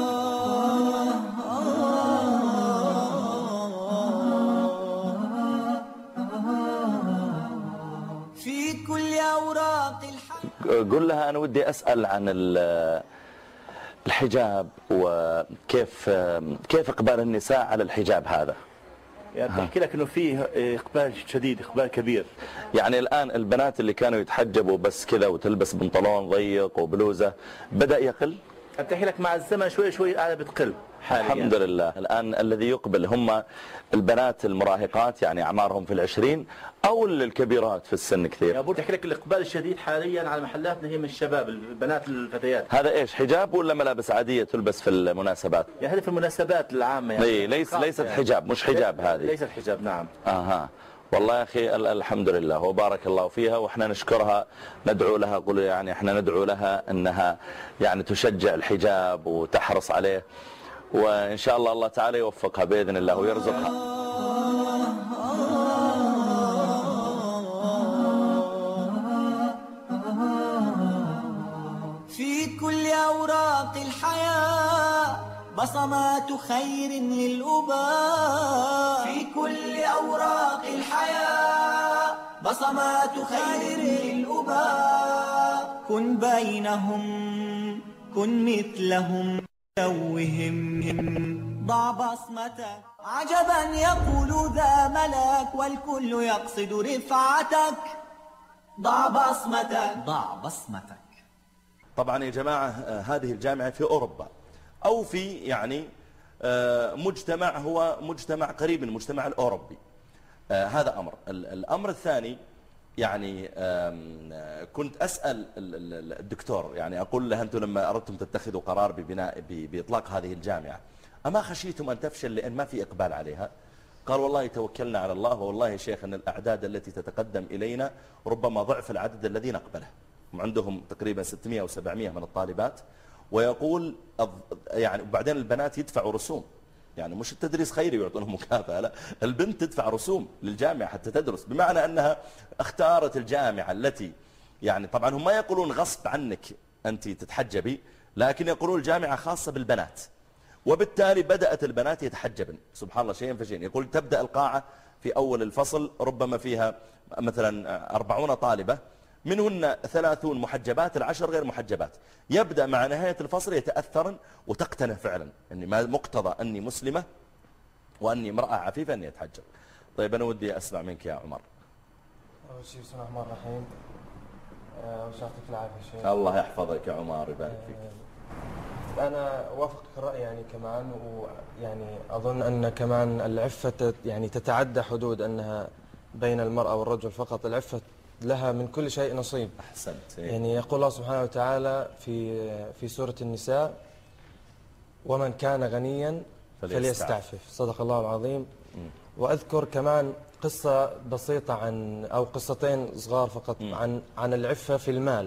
[SPEAKER 1] في كل أوراق
[SPEAKER 2] قل لها أنا ودي أسأل عن الحجاب، وكيف إقبال النساء على الحجاب هذا؟
[SPEAKER 6] يعني بحكي لك انه فيه اقبال شديد، اقبال كبير.
[SPEAKER 2] يعني الان البنات اللي كانوا يتحجبوا بس كذا وتلبس بنطلون ضيق وبلوزه بدأ يقل؟
[SPEAKER 6] بحكي لك مع الزمن شوي قاعده بتقل حاليا.
[SPEAKER 2] الحمد لله. الان الذي يقبل هم البنات المراهقات، يعني اعمارهم في العشرين، او الكبيرات في السن كثير؟
[SPEAKER 6] يعني بحكي لك الاقبال الشديد حاليا على محلاتنا هي من الشباب، البنات الفتيات.
[SPEAKER 2] هذا ايش، حجاب ولا ملابس عاديه تلبس في المناسبات؟
[SPEAKER 6] يعني هذه في المناسبات العامه يعني.
[SPEAKER 2] ليست يعني حجاب، مش حجاب هذه.
[SPEAKER 6] ليست حجاب، نعم.
[SPEAKER 2] والله يا أخي الحمد لله وبارك الله فيها، وإحنا نشكرها، ندعو لها، قل يعني إحنا ندعو لها أنها يعني تشجع الحجاب وتحرص عليه، وإن شاء الله الله تعالى يوفقها بإذن الله ويرزقها.
[SPEAKER 1] في كل أوراق الحياة بصمات خير للأباء. في كل أوراق الحياة بصمات خير للأباء. كن بينهم، كن مثلهم، توهم، ضع بصمتك. عجبا يقول ذا ملك والكل يقصد رفعتك. ضع بصمتك، ضع بصمتك.
[SPEAKER 2] طبعا يا جماعة هذه الجامعة في أوروبا، أو في يعني مجتمع هو مجتمع قريب من المجتمع الأوروبي. هذا أمر. الأمر الثاني، يعني كنت أسأل الدكتور، يعني أقول له أنتم لما أردتم تتخذوا قرار بإطلاق هذه الجامعة أما خشيتم أن تفشل لأن ما في إقبال عليها؟ قال والله توكلنا على الله، والله يا شيخ أن الأعداد التي تتقدم إلينا ربما ضعف العدد الذي نقبله. عندهم تقريبا 600 أو 700 من الطالبات، ويقول يعني وبعدين البنات يدفعوا رسوم، يعني مش التدريس خيري ويعطونهم مكافأة، لا، البنت تدفع رسوم للجامعة حتى تدرس، بمعنى أنها اختارت الجامعة التي يعني طبعا هم ما يقولون غصب عنك أنت تتحجبي، لكن يقولون الجامعة خاصة بالبنات، وبالتالي بدأت البنات يتحجبن. سبحان الله، شيئا فشيئا. يقول تبدأ القاعة في أول الفصل ربما فيها مثلا 40 طالبة، منهن 30 محجبات، 10 غير محجبات. يبدأ مع نهاية الفصل يتأثرن وتقتنع فعلا أني ما مقتضى أني مسلمة وأني امرأة عفيفة أني أتحجب. طيب أنا ودي أسمع منك يا عمر.
[SPEAKER 5] أول شيء بسم الله الرحمن الرحيم. أول شيء يعطيك العافية شيخ.
[SPEAKER 2] الله يحفظك يا عمر، يبارك فيك.
[SPEAKER 5] أنا وافقك الرأي يعني كمان، ويعني أظن أن كمان العفة يعني تتعدى حدود أنها بين المرأة والرجل فقط. العفة لها من كل شيء نصيب.
[SPEAKER 2] أحسنت.
[SPEAKER 5] يعني يقول الله سبحانه وتعالى في سورة النساء: ومن كان غنيا فليستعفف. صدق الله العظيم. وأذكر كمان قصة بسيطة أو قصتين صغار فقط عن العفة في المال.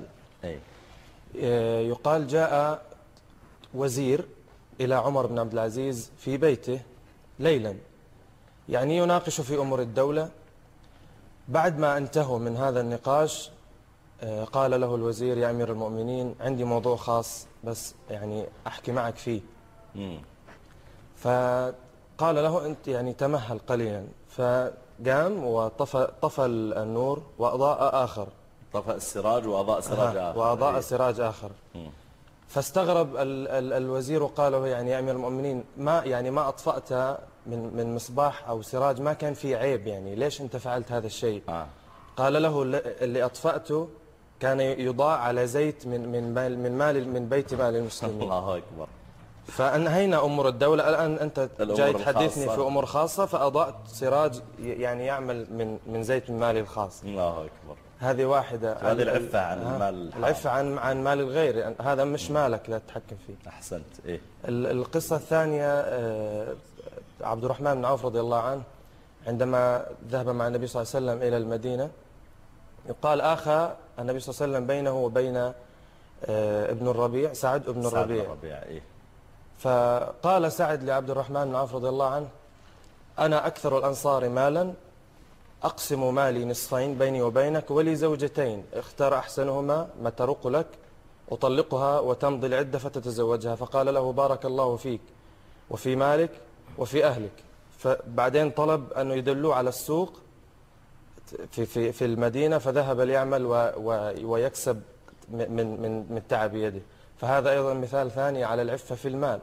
[SPEAKER 5] يقال جاء وزير إلى عمر بن عبد العزيز في بيته ليلا، يعني يناقش في أمور الدولة. بعد ما انتهوا من هذا النقاش قال له الوزير: يا أمير المؤمنين، عندي موضوع خاص بس يعني أحكي معك فيه. فقال له: أنت يعني تمهل قليلا. قام وطفى النور وأضاء آخر،
[SPEAKER 2] طفأ السراج وأضاء سراج آخر،
[SPEAKER 5] وأضاء سراج آخر. فاستغرب الوزير وقال له يعني يا أمير المؤمنين ما أطفأت من مصباح أو سراج ما كان فيه عيب، يعني ليش أنت فعلت هذا الشيء؟ قال له اللي أطفأته كان يضاع على زيت من بيت مال المسلمين.
[SPEAKER 2] الله أكبر.
[SPEAKER 5] فأنهينا أمور الدولة، الآن أنت جاي تحدثني في أمور خاصة، فأضأت سراج يعني يعمل من زيت من مالي الخاص.
[SPEAKER 2] الله أكبر.
[SPEAKER 5] هذه واحدة.
[SPEAKER 2] هذه العفة عن المال،
[SPEAKER 5] العفة عن مال الغير، هذا مش مالك لا تتحكم فيه.
[SPEAKER 2] أحسنت. إيه.
[SPEAKER 5] القصة الثانية عبد الرحمن بن عوف رضي الله عنه عندما ذهب مع النبي صلى الله عليه وسلم إلى المدينة، يقال آخى النبي صلى الله عليه وسلم بينه وبين ابن الربيع، سعد بن الربيع.
[SPEAKER 2] إيه.
[SPEAKER 5] فقال سعد لعبد الرحمن بن عوف رضي الله عنه: أنا أكثر الأنصار مالا، أقسم مالي نصفين بيني وبينك، ولي زوجتين، اختار أحسنهما ما ترق لك، أطلقها وتمضي العدة فتتزوجها. فقال له: بارك الله فيك وفي مالك وفي أهلك. فبعدين طلب أنه يدلوه على السوق في المدينة، فذهب ليعمل ويكسب من تعب يده. فهذا أيضا مثال ثاني على العفة في المال.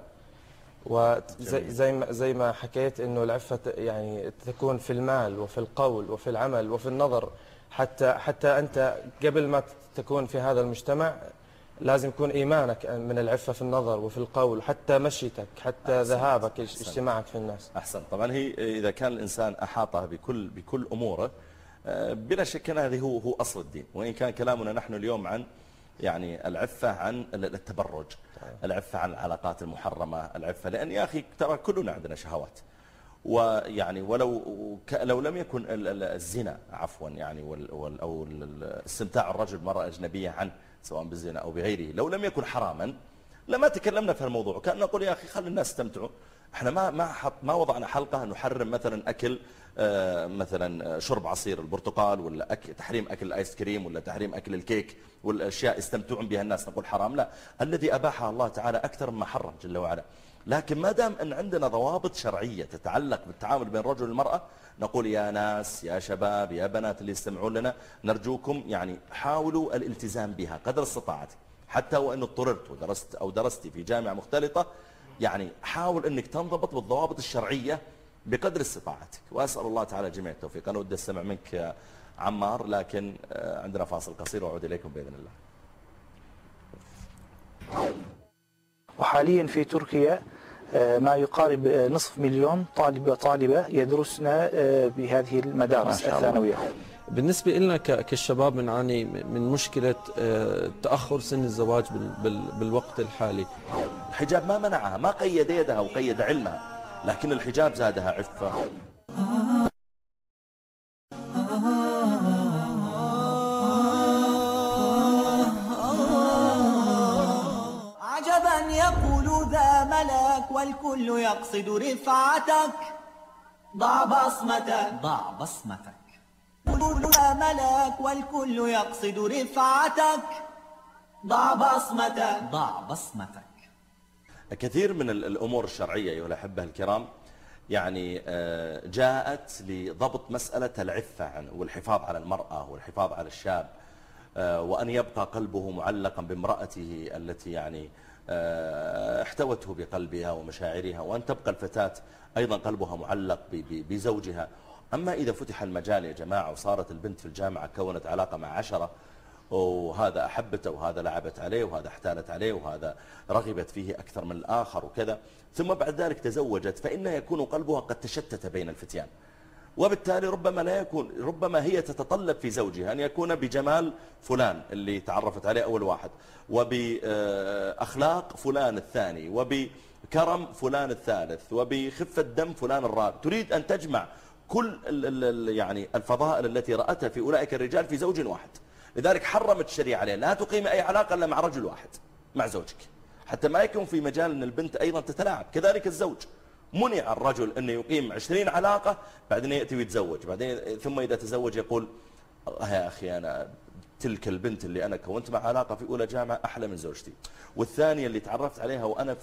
[SPEAKER 5] وزي ما حكيت إنه العفة يعني تكون في المال وفي القول وفي العمل وفي النظر، حتى أنت قبل ما تكون في هذا المجتمع لازم يكون إيمانك من العفة في النظر وفي القول، حتى مشيتك، حتى ذهابك، اجتماعك في الناس.
[SPEAKER 2] أحسن. طبعا هي إذا كان الإنسان أحاطه بكل أموره بلا شك أن هذه هو أصل الدين. وإن كان كلامنا نحن اليوم عن يعني العفة عن التبرج، العفة عن العلاقات المحرمة، العفة لأن يا أخي ترى كلنا عندنا شهوات، ويعني لو لم يكن الزنا عفوا يعني أو استمتاع الرجل بمرأة أجنبية عنه سواء بالزنا أو بغيره لو لم يكن حراما لما تكلمنا في الموضوع. كان نقول يا أخي خلي الناس يستمتعوا، احنا ما وضعنا حلقة نحرم مثلا أكل مثلا شرب عصير البرتقال، ولا تحريم أكل الآيس كريم، ولا تحريم أكل الكيك والأشياء يستمتعون بها الناس نقول حرام. لا، الذي أباحها الله تعالى أكثر مما حرم جل وعلا. لكن ما دام أن عندنا ضوابط شرعية تتعلق بالتعامل بين الرجل والمرأة نقول يا ناس، يا شباب، يا بنات اللي يستمعون لنا، نرجوكم يعني حاولوا الالتزام بها قدر استطاعتك، حتى وإن اضطررت ودرست أو درستي في جامعة مختلطة، يعني حاول أنك تنضبط بالضوابط الشرعية بقدر استطاعتك. وأسأل الله تعالى جميع التوفيق. أنا ودي أستمع منك يا عمار، لكن عندنا فاصل قصير وأعود إليكم بإذن الله.
[SPEAKER 7] وحاليا في تركيا ما يقارب نصف مليون طالب وطالبة يدرسن بهذه المدارس الثانوية.
[SPEAKER 8] بالنسبة لنا كالشباب بنعاني من مشكلة تأخر سن الزواج بالوقت الحالي.
[SPEAKER 2] الحجاب ما منعها، ما قيد يدها وقيد علمها، لكن الحجاب زادها عفة.
[SPEAKER 1] عجبا يقول ذا ملك والكل يقصد رفعتك، ضع بصمتك، ضع بصمتك. ذا ملك والكل يقصد رفعتك، ضع بصمتك، ضع بصمتك.
[SPEAKER 2] كثير من الأمور الشرعية أيها الأحبة الكرام يعني جاءت لضبط مسألة العفة والحفاظ على المرأة والحفاظ على الشاب، وأن يبقى قلبه معلقا بامرأته التي يعني احتوته بقلبها ومشاعرها، وأن تبقى الفتاة أيضا قلبها معلق بزوجها. أما إذا فتح المجال يا جماعة وصارت البنت في الجامعة كونت علاقة مع 10، وهذا أحبته وهذا لعبت عليه وهذا احتالت عليه وهذا رغبت فيه أكثر من الآخر وكذا، ثم بعد ذلك تزوجت، فإنه يكون قلبها قد تشتت بين الفتيان، وبالتالي ربما هي تتطلب في زوجها أن يكون بجمال فلان اللي تعرفت عليه أول واحد، وبأخلاق فلان الثاني، وبكرم فلان الثالث، وبخفة دم فلان الرابع. تريد أن تجمع كل يعني الفضائل التي رأتها في أولئك الرجال في زوج واحد. لذلك حرمت الشريعة عليه لا تقيم أي علاقة إلا مع رجل واحد، مع زوجك، حتى ما يكون في مجال أن البنت أيضا تتلاعب. كذلك الزوج منع الرجل أنه يقيم 20 علاقة بعدين يأتي ويتزوج، بعدين ثم إذا تزوج يقول يا أخي أنا تلك البنت اللي أنا كونت معها علاقة في أولى جامعة أحلى من زوجتي، والثانية اللي تعرفت عليها وأنا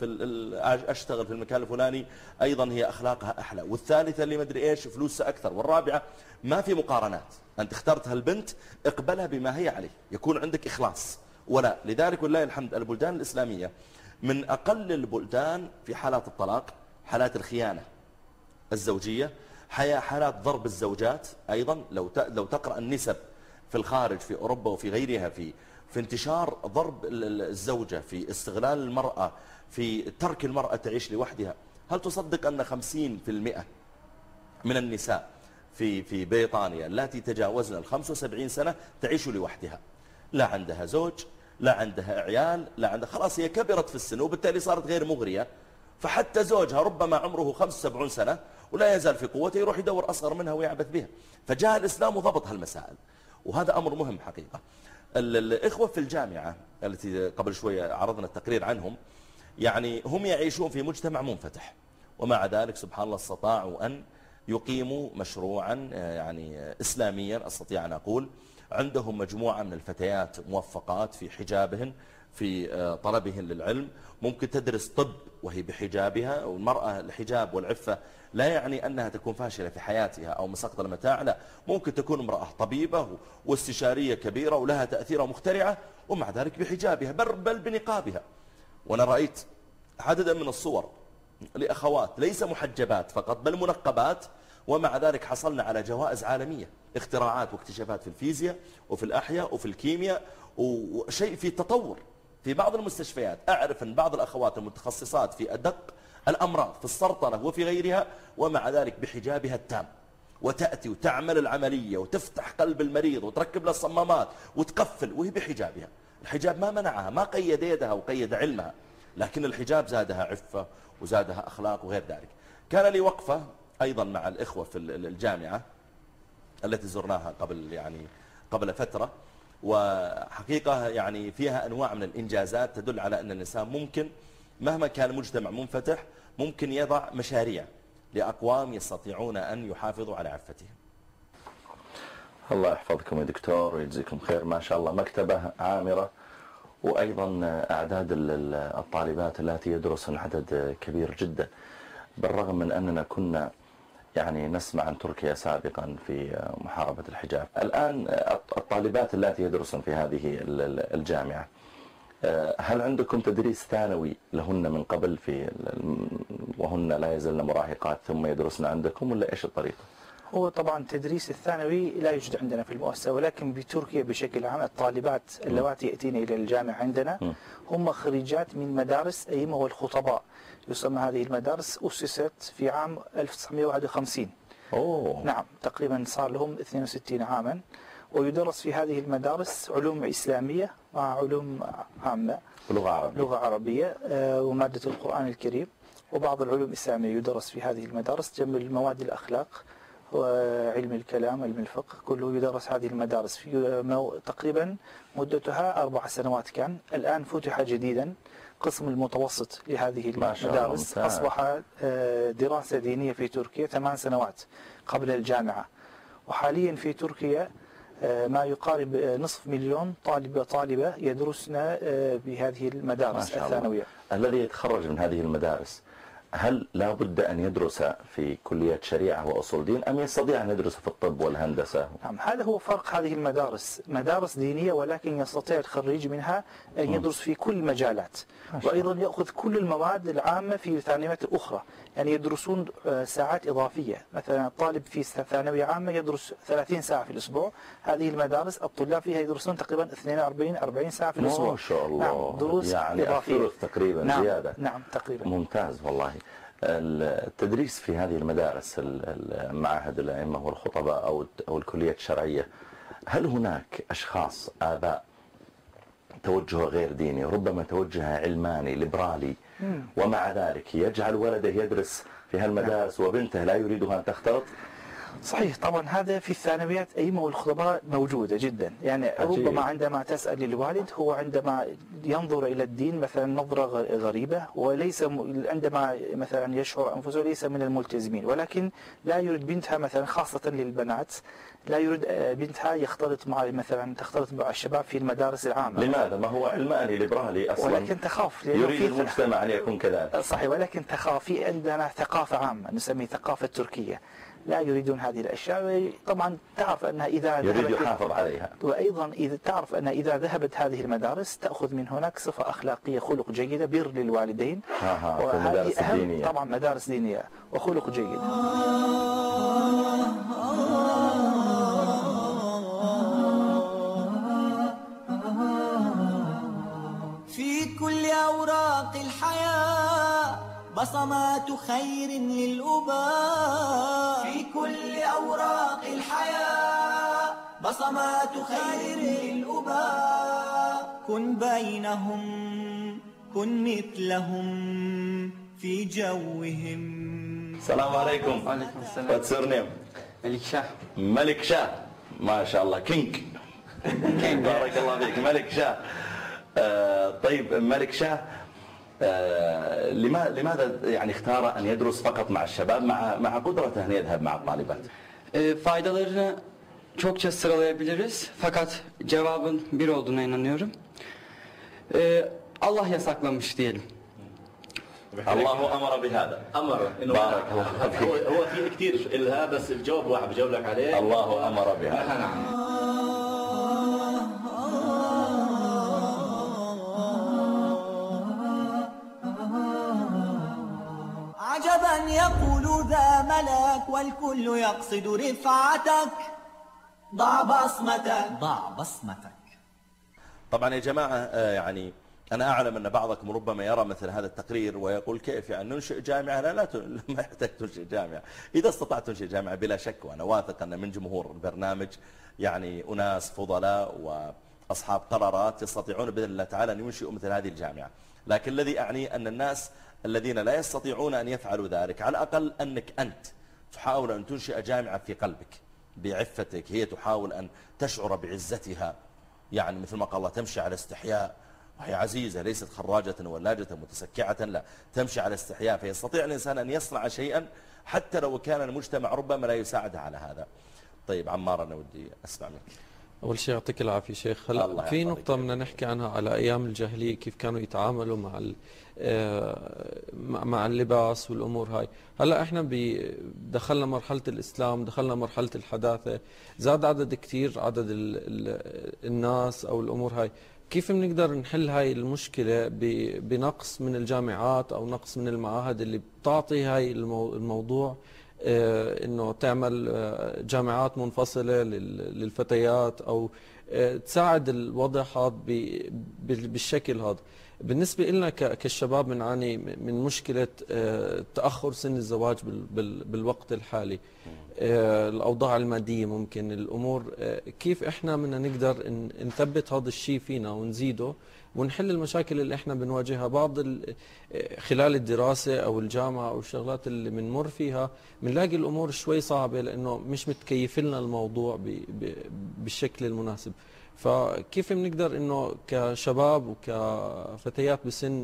[SPEAKER 2] أشتغل في المكان الفلاني أيضا هي أخلاقها أحلى، والثالثة اللي مدري إيش فلوسها أكثر، والرابعة ما في مقارنات. أنت اخترت هالبنت اقبلها بما هي عليه، يكون عندك إخلاص ولا. لذلك والله الحمد البلدان الإسلامية من أقل البلدان في حالات الطلاق، حالات الخيانة الزوجية، حالات ضرب الزوجات. أيضا لو تقرأ النسب في الخارج في أوروبا وفي غيرها في انتشار ضرب الزوجة، في استغلال المرأة، في ترك المرأة تعيش لوحدها. هل تصدق أن 50% من النساء في بريطانيا التي تجاوزن 75 سنة تعيش لوحدها، لا عندها زوج، لا عندها عيال، لا عندها، خلاص هي كبرت في السن وبالتالي صارت غير مغرية، فحتى زوجها ربما عمره 75 سنة ولا يزال في قوته يروح يدور أصغر منها ويعبث بها. فجاء الإسلام وضبط هالمسائل، وهذا أمر مهم حقيقة. الإخوة في الجامعة التي قبل شوية عرضنا التقرير عنهم، يعني هم يعيشون في مجتمع منفتح، ومع ذلك سبحان الله استطاعوا أن يقيموا مشروعا يعني إسلاميا أستطيع أن أقول. عندهم مجموعة من الفتيات موفقات في حجابهن، في طلبهن للعلم. ممكن تدرس طب وهي بحجابها، والمرأة الحجاب والعفة لا يعني أنها تكون فاشلة في حياتها أو مسقط المتاع، لا، ممكن تكون امرأة طبيبة واستشارية كبيرة ولها تأثير مخترعة ومع ذلك بحجابها بل بنقابها. وأنا رأيت عددا من الصور لأخوات ليس محجبات فقط بل منقبات، ومع ذلك حصلنا على جوائز عالمية، اختراعات واكتشافات في الفيزياء وفي الأحياء وفي الكيمياء، وشيء في تطور. في بعض المستشفيات أعرف أن بعض الأخوات المتخصصات في أدق الأمراض في السرطانة وفي غيرها، ومع ذلك بحجابها التام، وتأتي وتعمل العملية وتفتح قلب المريض وتركب له الصمامات وتقفل وهي بحجابها. الحجاب ما منعها، ما قيد يدها وقيد علمها، لكن الحجاب زادها عفة وزادها أخلاق وغير ذلك. كان لي وقفة أيضا مع الإخوة في الجامعة التي زرناها قبل فترة، وحقيقة يعني فيها أنواع من الإنجازات تدل على أن الإنسان ممكن مهما كان مجتمع منفتح ممكن يضع مشاريع لأقوام يستطيعون أن يحافظوا على عفتهم.
[SPEAKER 9] الله يحفظكم يا دكتور ويجزيكم خير، ما شاء الله مكتبة عامرة، وأيضا أعداد الطالبات التي يدرسن عدد كبير جدا، بالرغم من أننا كنا يعني نسمع عن تركيا سابقا في محاربة الحجاب. الآن الطالبات التي يدرسن في هذه الجامعة، هل عندكم تدريس ثانوي لهن من قبل وهن لا يزلن مراهقات ثم يدرسن عندكم، ولا إيش الطريقة؟
[SPEAKER 7] هو طبعا تدريس الثانوي لا يوجد عندنا في المؤسسة، ولكن بتركيا بشكل عام الطالبات اللواتي يأتين إلى الجامعة عندنا هم خريجات من مدارس أئمة والخطباء. يسمى هذه المدارس أسست في عام 1951. نعم، تقريبا صار لهم 62 عاما، ويدرس في هذه المدارس علوم إسلامية مع علوم عامة، لغة عربية ومادة القرآن الكريم، وبعض العلوم الإسلامية يدرس في هذه المدارس جنب المواد الأخلاق وعلم الكلام، علم الفقه، كله يدرس هذه المدارس. في تقريبا مدتها 4 سنوات كان. الآن فتح جديدا قسم المتوسط لهذه المدارس، أصبح دراسة دينية في تركيا 8 سنوات قبل الجامعة. وحاليا في تركيا ما يقارب 500,000 طالبة يدرسن بهذه المدارس الثانوية.
[SPEAKER 9] الذي يتخرج من هذه المدارس هل لا بد أن يدرس في كلية شريعة وأصول دين، أم يستطيع أن يدرس في الطب والهندسة؟
[SPEAKER 7] نعم، هذا هو فرق هذه المدارس، مدارس دينية ولكن يستطيع الخريج منها أن يدرس في كل المجالات، وأيضا يأخذ كل المواد العامة في الثانويات الأخرى، يعني يدرسون ساعات إضافية. مثلا الطالب في ثانوية عامة يدرس 30 ساعة في الأسبوع، هذه المدارس الطلاب فيها يدرسون تقريبا 42-40 ساعة في الأسبوع.
[SPEAKER 9] ما شاء الله.
[SPEAKER 7] نعم، دروس
[SPEAKER 9] يعني
[SPEAKER 7] إضافية
[SPEAKER 9] تقريبا.
[SPEAKER 7] نعم.
[SPEAKER 9] زيادة.
[SPEAKER 7] نعم تقريبا.
[SPEAKER 9] ممتاز والله. التدريس في هذه المدارس، المعاهد الأئمة والخطباء أو الكلية الشرعية، هل هناك أشخاص آباء توجهه غير ديني، ربما توجهه علماني ليبرالي، ومع ذلك يجعل ولده يدرس في هالمدارس وبنته لا يريدها أن تختلط؟
[SPEAKER 7] صحيح. طبعا هذا في الثانويات أئمة والخطباء موجودة جدا، يعني
[SPEAKER 9] عجيب.
[SPEAKER 7] ربما عندما تسأل الوالد هو عندما ينظر إلى الدين مثلا نظرة غريبة، وليس عندما مثلا يشعر أنفسه ليس من الملتزمين، ولكن لا يريد بنتها مثلا، خاصة للبنات، لا يريد بنتها تختلط مع الشباب في المدارس العامة.
[SPEAKER 9] لماذا؟ ما هو علماني ليبرالي أصلا،
[SPEAKER 7] ولكن تخاف
[SPEAKER 9] يريد المجتمع أن يكون كذلك.
[SPEAKER 7] صحيح، ولكن تخاف. في عندنا ثقافة عامة نسميها ثقافة تركية، لا يريدون هذه الأشياء. طبعا تعرف أنها إذا
[SPEAKER 9] يريد يحافظ عليها،
[SPEAKER 7] وأيضا إذا تعرف أن إذا ذهبت هذه المدارس تأخذ من هناك صفة أخلاقية، خلق جيدة، بر للوالدين،
[SPEAKER 9] في المدارس الدينية.
[SPEAKER 7] طبعا مدارس دينية وخلق جيد.
[SPEAKER 1] في كل أوراق الحياة بصمات خير للأباء، في كل أوراق الحياة بصمات خير للأباء. كن بينهم، كن مثلهم في جوهم.
[SPEAKER 9] السلام عليكم.
[SPEAKER 10] وعليكم السلام.
[SPEAKER 9] What's your name?
[SPEAKER 10] ملك شاه.
[SPEAKER 9] ملك شاه، ما شاء الله، كينج. بارك الله فيك ملك شاه. طيب ملك شاه، لماذا يعني اختار أن يدرس فقط مع الشباب مع قدرته أن يذهب مع الطالبات؟
[SPEAKER 10] Faydalarını çokça sıralayabiliriz. Fakat cevabın bir olduğuna inanıyorum. Allah yasaklamış diyelim.
[SPEAKER 9] الله أمر بهذا.
[SPEAKER 6] أمر إنه
[SPEAKER 9] بارك الله فيك.
[SPEAKER 6] هو في كثير إلها، بس الجواب واحد بجاوب لك عليه.
[SPEAKER 9] الله أمر بهذا.
[SPEAKER 6] نعم.
[SPEAKER 1] عجبا يقول ذا ملك والكل يقصد رفعتك، ضع بصمتك، ضع بصمتك.
[SPEAKER 2] طبعا يا جماعة يعني أنا أعلم أن بعضكم ربما يرى مثل هذا التقرير ويقول كيف يعني ننشئ جامعة؟ ما يحتاج تنشئ جامعة، إذا استطعت تنشئ جامعة بلا شك، وأنا واثق أن من جمهور البرنامج يعني أناس فضلاء وأصحاب قرارات يستطيعون بإذن الله تعالى أن ينشئوا مثل هذه الجامعة. لكن الذي أعني أن الناس الذين لا يستطيعون أن يفعلوا ذلك على الأقل أنك أنت تحاول أن تنشئ جامعة في قلبك بعفتك، هي تحاول أن تشعر بعزتها، يعني مثل ما قال الله تمشي على استحياء، وهي عزيزة ليست خراجة ولاجة متسكعة، لا، تمشي على استحياء، فيستطيع الإنسان أن يصنع شيئا حتى لو كان المجتمع ربما لا يساعده على هذا. طيب عمار، أنا ودي أسمع منك.
[SPEAKER 8] أول شيء يعطيك العافية شيخ. هلا في نقطة بدنا نحكي عنها على أيام الجاهلية، كيف كانوا يتعاملوا مع اللباس والأمور هاي. هلا إحنا دخلنا مرحلة الإسلام، دخلنا مرحلة الحداثة، زاد عدد كتير عدد الناس أو الأمور هاي. كيف بنقدر نحل هاي المشكلة بنقص من الجامعات أو نقص من المعاهد اللي بتعطي هاي الموضوع انه تعمل جامعات منفصلة للفتيات او تساعد الوضع هذا بالشكل هذا. بالنسبة لنا كالشباب بنعاني من مشكلة تأخر سن الزواج بالوقت الحالي، الأوضاع المادية، ممكن الأمور، كيف إحنا بدنا نقدر نثبت هذا الشيء فينا ونزيده ونحل المشاكل اللي إحنا بنواجهها خلال الدراسة أو الجامعة أو الشغلات اللي بنمر فيها. بنلاقي الأمور شوي صعبة لأنه مش متكيف لنا الموضوع بالشكل المناسب. فكيف بنقدر إنه كشباب وكفتيات بسن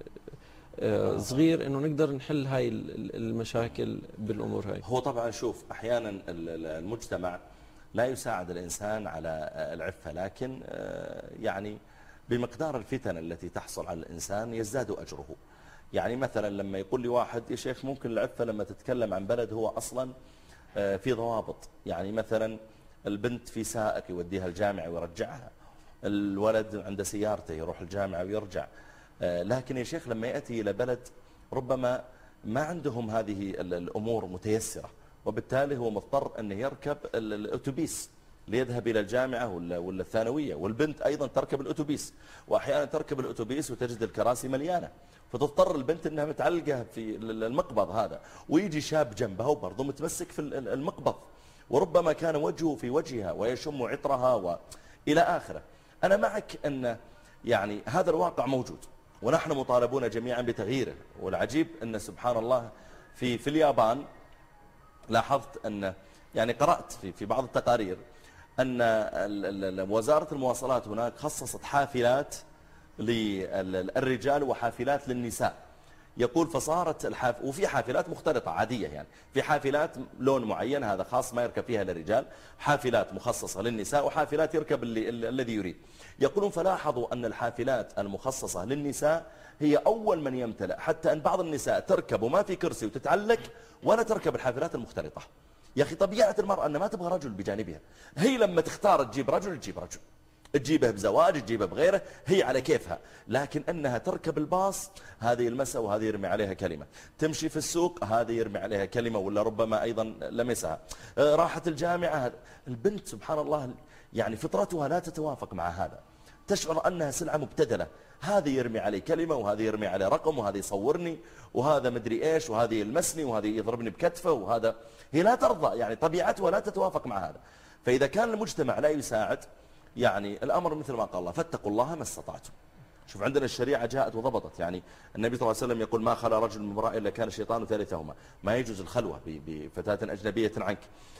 [SPEAKER 8] صغير إنه نقدر نحل هاي المشاكل بالأمور هاي؟
[SPEAKER 2] هو طبعا شوف، أحيانا المجتمع لا يساعد الإنسان على العفة، لكن يعني بمقدار الفتن التي تحصل على الإنسان يزداد أجره. يعني مثلا لما يقول لي واحد يا شيخ ممكن العفة لما تتكلم عن بلد هو أصلا في ضوابط، يعني مثلا البنت في سائق يوديها الجامعة ويرجعها، الولد عنده سيارته يروح الجامعة ويرجع. لكن يا شيخ لما يأتي إلى بلد ربما ما عندهم هذه الأمور متيسرة، وبالتالي هو مضطر أن يركب الأتوبيس ليذهب إلى الجامعة ولا الثانوية، والبنت أيضا تركب الأتوبيس، وأحيانا تركب الأتوبيس وتجد الكراسي مليانة، فتضطر البنت أنها متعلقة في المقبض هذا، ويجي شاب جنبها وبرضه متمسك في المقبض، وربما كان وجهه في وجهها ويشم عطرها وإلى آخره. أنا معك أن يعني هذا الواقع موجود ونحن مطالبون جميعا بتغييره. والعجيب أن سبحان الله في اليابان لاحظت أن يعني قرأت في بعض التقارير أن وزارة المواصلات هناك خصصت حافلات للرجال وحافلات للنساء. يقول فصارت وفي حافلات مختلطة عادية، يعني في حافلات لون معين هذا خاص ما يركب فيها للرجال، حافلات مخصصة للنساء، وحافلات يركب الذي يريد. يقولون فلاحظوا أن الحافلات المخصصة للنساء هي أول من يمتلئ، حتى أن بعض النساء تركب وما في كرسي وتتعلق، ولا تركب الحافلات المختلطة. يا أخي طبيعة المرأة أن ما تبغى رجل بجانبها، هي لما تختار تجيب رجل تجيب رجل، تجيبه بزواج تجيبه بغيره، هي على كيفها. لكن أنها تركب الباص هذه يلمسها وهذه يرمي عليها كلمة، تمشي في السوق هذه يرمي عليها كلمة ولا ربما أيضا لمسها، راحت الجامعة. البنت سبحان الله يعني فطرتها لا تتوافق مع هذا، تشعر أنها سلعة مبتدلة، هذه يرمي علي كلمة وهذه يرمي علي رقم وهذه يصورني وهذا مدري إيش وهذه يلمسني وهذه يضربني بكتفه وهذا، هي لا ترضى، يعني طبيعتها لا تتوافق مع هذا. فإذا كان المجتمع لا يساعد، يعني الأمر مثل ما قال الله فاتقوا الله ما استطعتم. شوف عندنا الشريعة جاءت وضبطت، يعني النبي صلى الله عليه وسلم يقول ما خلا رجل من امرأة إلا كان الشيطان ثالثهما، ما يجوز الخلوة بفتاة أجنبية عنك،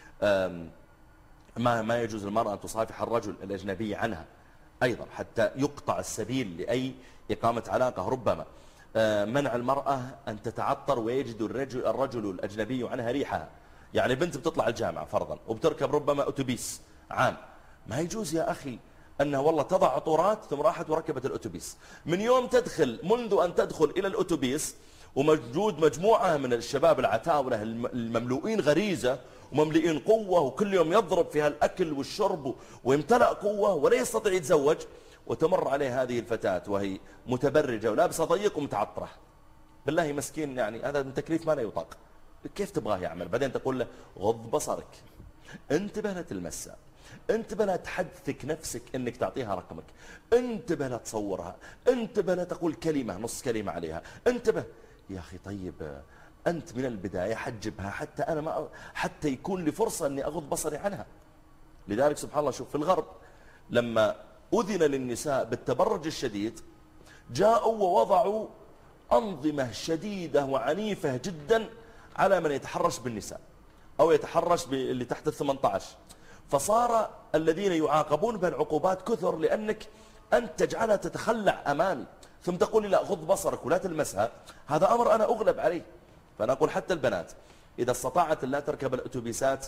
[SPEAKER 2] ما يجوز المرأة أن تصافح الرجل الأجنبي عنها أيضا حتى يقطع السبيل لأي إقامة علاقة. ربما منع المرأة أن تتعطر ويجد الرجل الأجنبي عنها ريحها، يعني بنت بتطلع الجامعة فرضا وبتركب ربما أتوبيس عام، ما يجوز يا أخي أنها والله تضع عطورات ثم راحت وركبت الأتوبيس. من يوم تدخل، منذ أن تدخل إلى الأتوبيس وموجود مجموعة من الشباب العتاولة المملوئين غريزة ومملئين قوة وكل يوم يضرب فيها الأكل والشرب ويمتلأ قوة ولا يستطيع يتزوج، وتمر عليه هذه الفتاة وهي متبرجة ولابسة ضيق ومتعطرة، بالله مسكين، يعني هذا من تكليف ما لا يطاق، كيف تبغاه يعمل؟ بعدين تقول له غض بصرك، انتبه لا تلمسها، انتبه لا تحدثك نفسك انك تعطيها رقمك، انتبه لا تصورها، انتبه لا تقول كلمة نص كلمة عليها، انتبه يا أخي. طيب أنت من البداية حجبها حتى أنا حتى يكون لي فرصة أني أغض بصري عنها. لذلك سبحان الله شوف في الغرب لما أذن للنساء بالتبرج الشديد جاءوا ووضعوا أنظمة شديدة وعنيفة جدا على من يتحرش بالنساء أو يتحرش باللي تحت 18، فصار الذين يعاقبون بالعقوبات كثر، لأنك أنت تجعلها تتخلع أمامي ثم تقول لي لا غض بصرك ولا تلمسها، هذا أمر أنا أغلب عليه. فأنا أقول حتى البنات إذا استطاعت أن لا تركب الأتوبيسات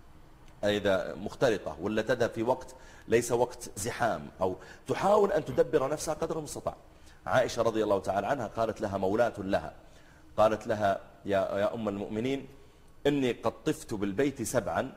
[SPEAKER 2] إذا مختلطة ولا تذهب في وقت ليس وقت زحام، أو تحاول أن تدبر نفسها قدر المستطاع. عائشة رضي الله تعالى عنها قالت لها مولاة لها، قالت لها يا أم المؤمنين إني قد طفت بالبيت 7